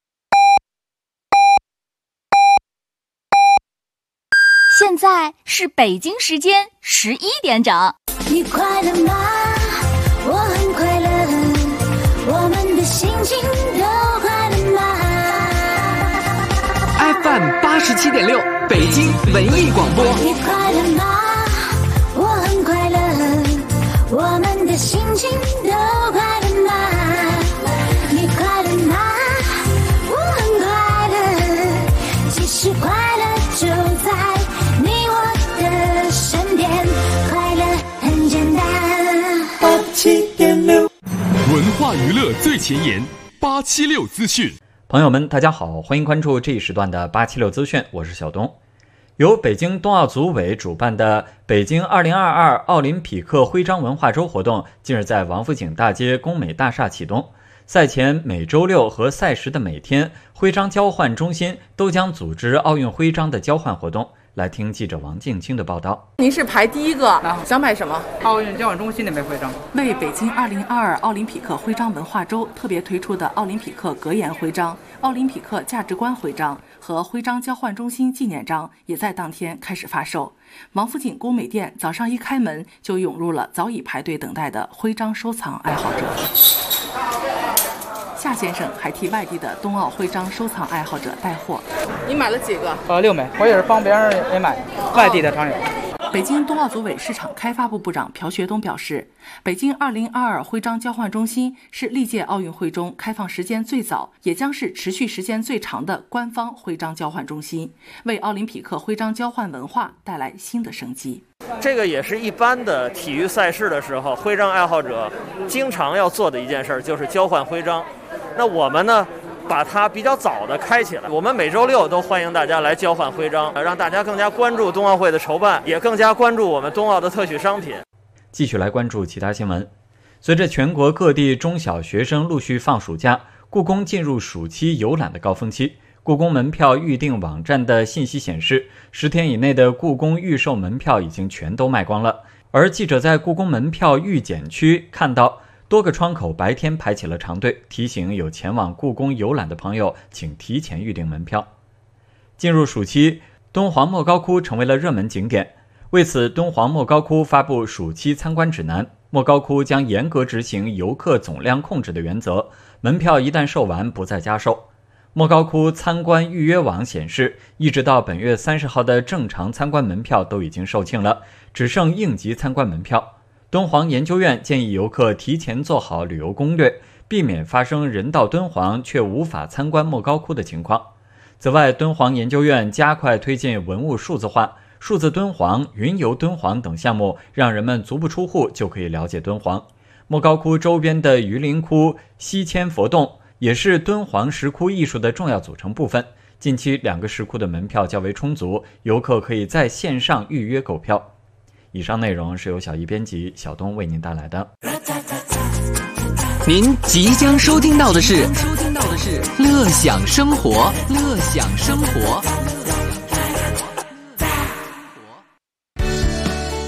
现在是北京时间11点整。 你快乐吗？我很快乐，我们的心情都快乐吗 ？FM 87.6，北京文艺广播。 你快乐吗？我很快乐，我们的心情都快乐吗？你快乐吗？我很快乐，其实快乐就在你我的身边，快乐很简单。87.6， 文化娱乐最前沿，876资讯。 朋友们，大家好，欢迎关注这一时段的876资讯，我是小东。由北京冬奥组委主办的北京2022奥林匹克徽章文化周活动，近日在王府井大街工美大厦启动。赛前每周6和赛时的每天，徽章交换中心都将组织奥运徽章的交换活动。来听记者王静清的报道。 您是排第一个，想买什么？ 奥运交换中心那枚徽章。 为北京2022奥林匹克徽章文化周特别推出的奥林匹克格言徽章、奥林匹克价值观徽章和徽章交换中心纪念章也在当天开始发售。王府井工美店早上一开门就涌入了早已排队等待的徽章收藏爱好者。夏先生还替外地的冬奥徽章收藏爱好者带货。你买了几个 ？6枚，我也是帮别人也买，外地的常有。 北京冬奥组委市场开发部部长朴学东表示，北京2022徽章交换中心是历届奥运会中开放时间最早，也将是持续时间最长的官方徽章交换中心，为奥林匹克徽章交换文化带来新的生机。 这个也是一般的体育赛事的时候，徽章爱好者经常要做的一件事，就是交换徽章。那我们呢，把它比较早的开起来，我们每周6都欢迎大家来交换徽章，让大家更加关注冬奥会的筹办，也更加关注我们冬奥的特许商品。 继续来关注其他新闻。 随着全国各地中小学生陆续放暑假，故宫进入暑期游览的高峰期。故宫门票预订网站的信息显示，10天以内的故宫预售门票已经全都卖光了。而记者在故宫门票预检区看到多个窗口白天排起了长队，提醒有前往故宫游览的朋友请提前预订门票。进入暑期，敦煌莫高窟成为了热门景点。为此，敦煌莫高窟发布暑期参观指南，莫高窟将严格执行游客总量控制的原则，门票一旦售完不再加售。莫高窟参观预约网显示，一直到本月30号的正常参观门票都已经售罄了，只剩应急参观门票。敦煌研究院建议游客提前做好旅游攻略，避免发生人到敦煌却无法参观莫高窟的情况。此外，敦煌研究院加快推进文物数字化，数字敦煌、云游敦煌等项目，让人们足不出户就可以了解敦煌。莫高窟周边的榆林窟、西迁佛洞也是敦煌石窟艺术的重要组成部分。近期2个石窟的门票较为充足，游客可以在线上预约购票。以上内容是由小易编辑，小东为您带来的。 您即将收听到的是乐享生活，乐享生活。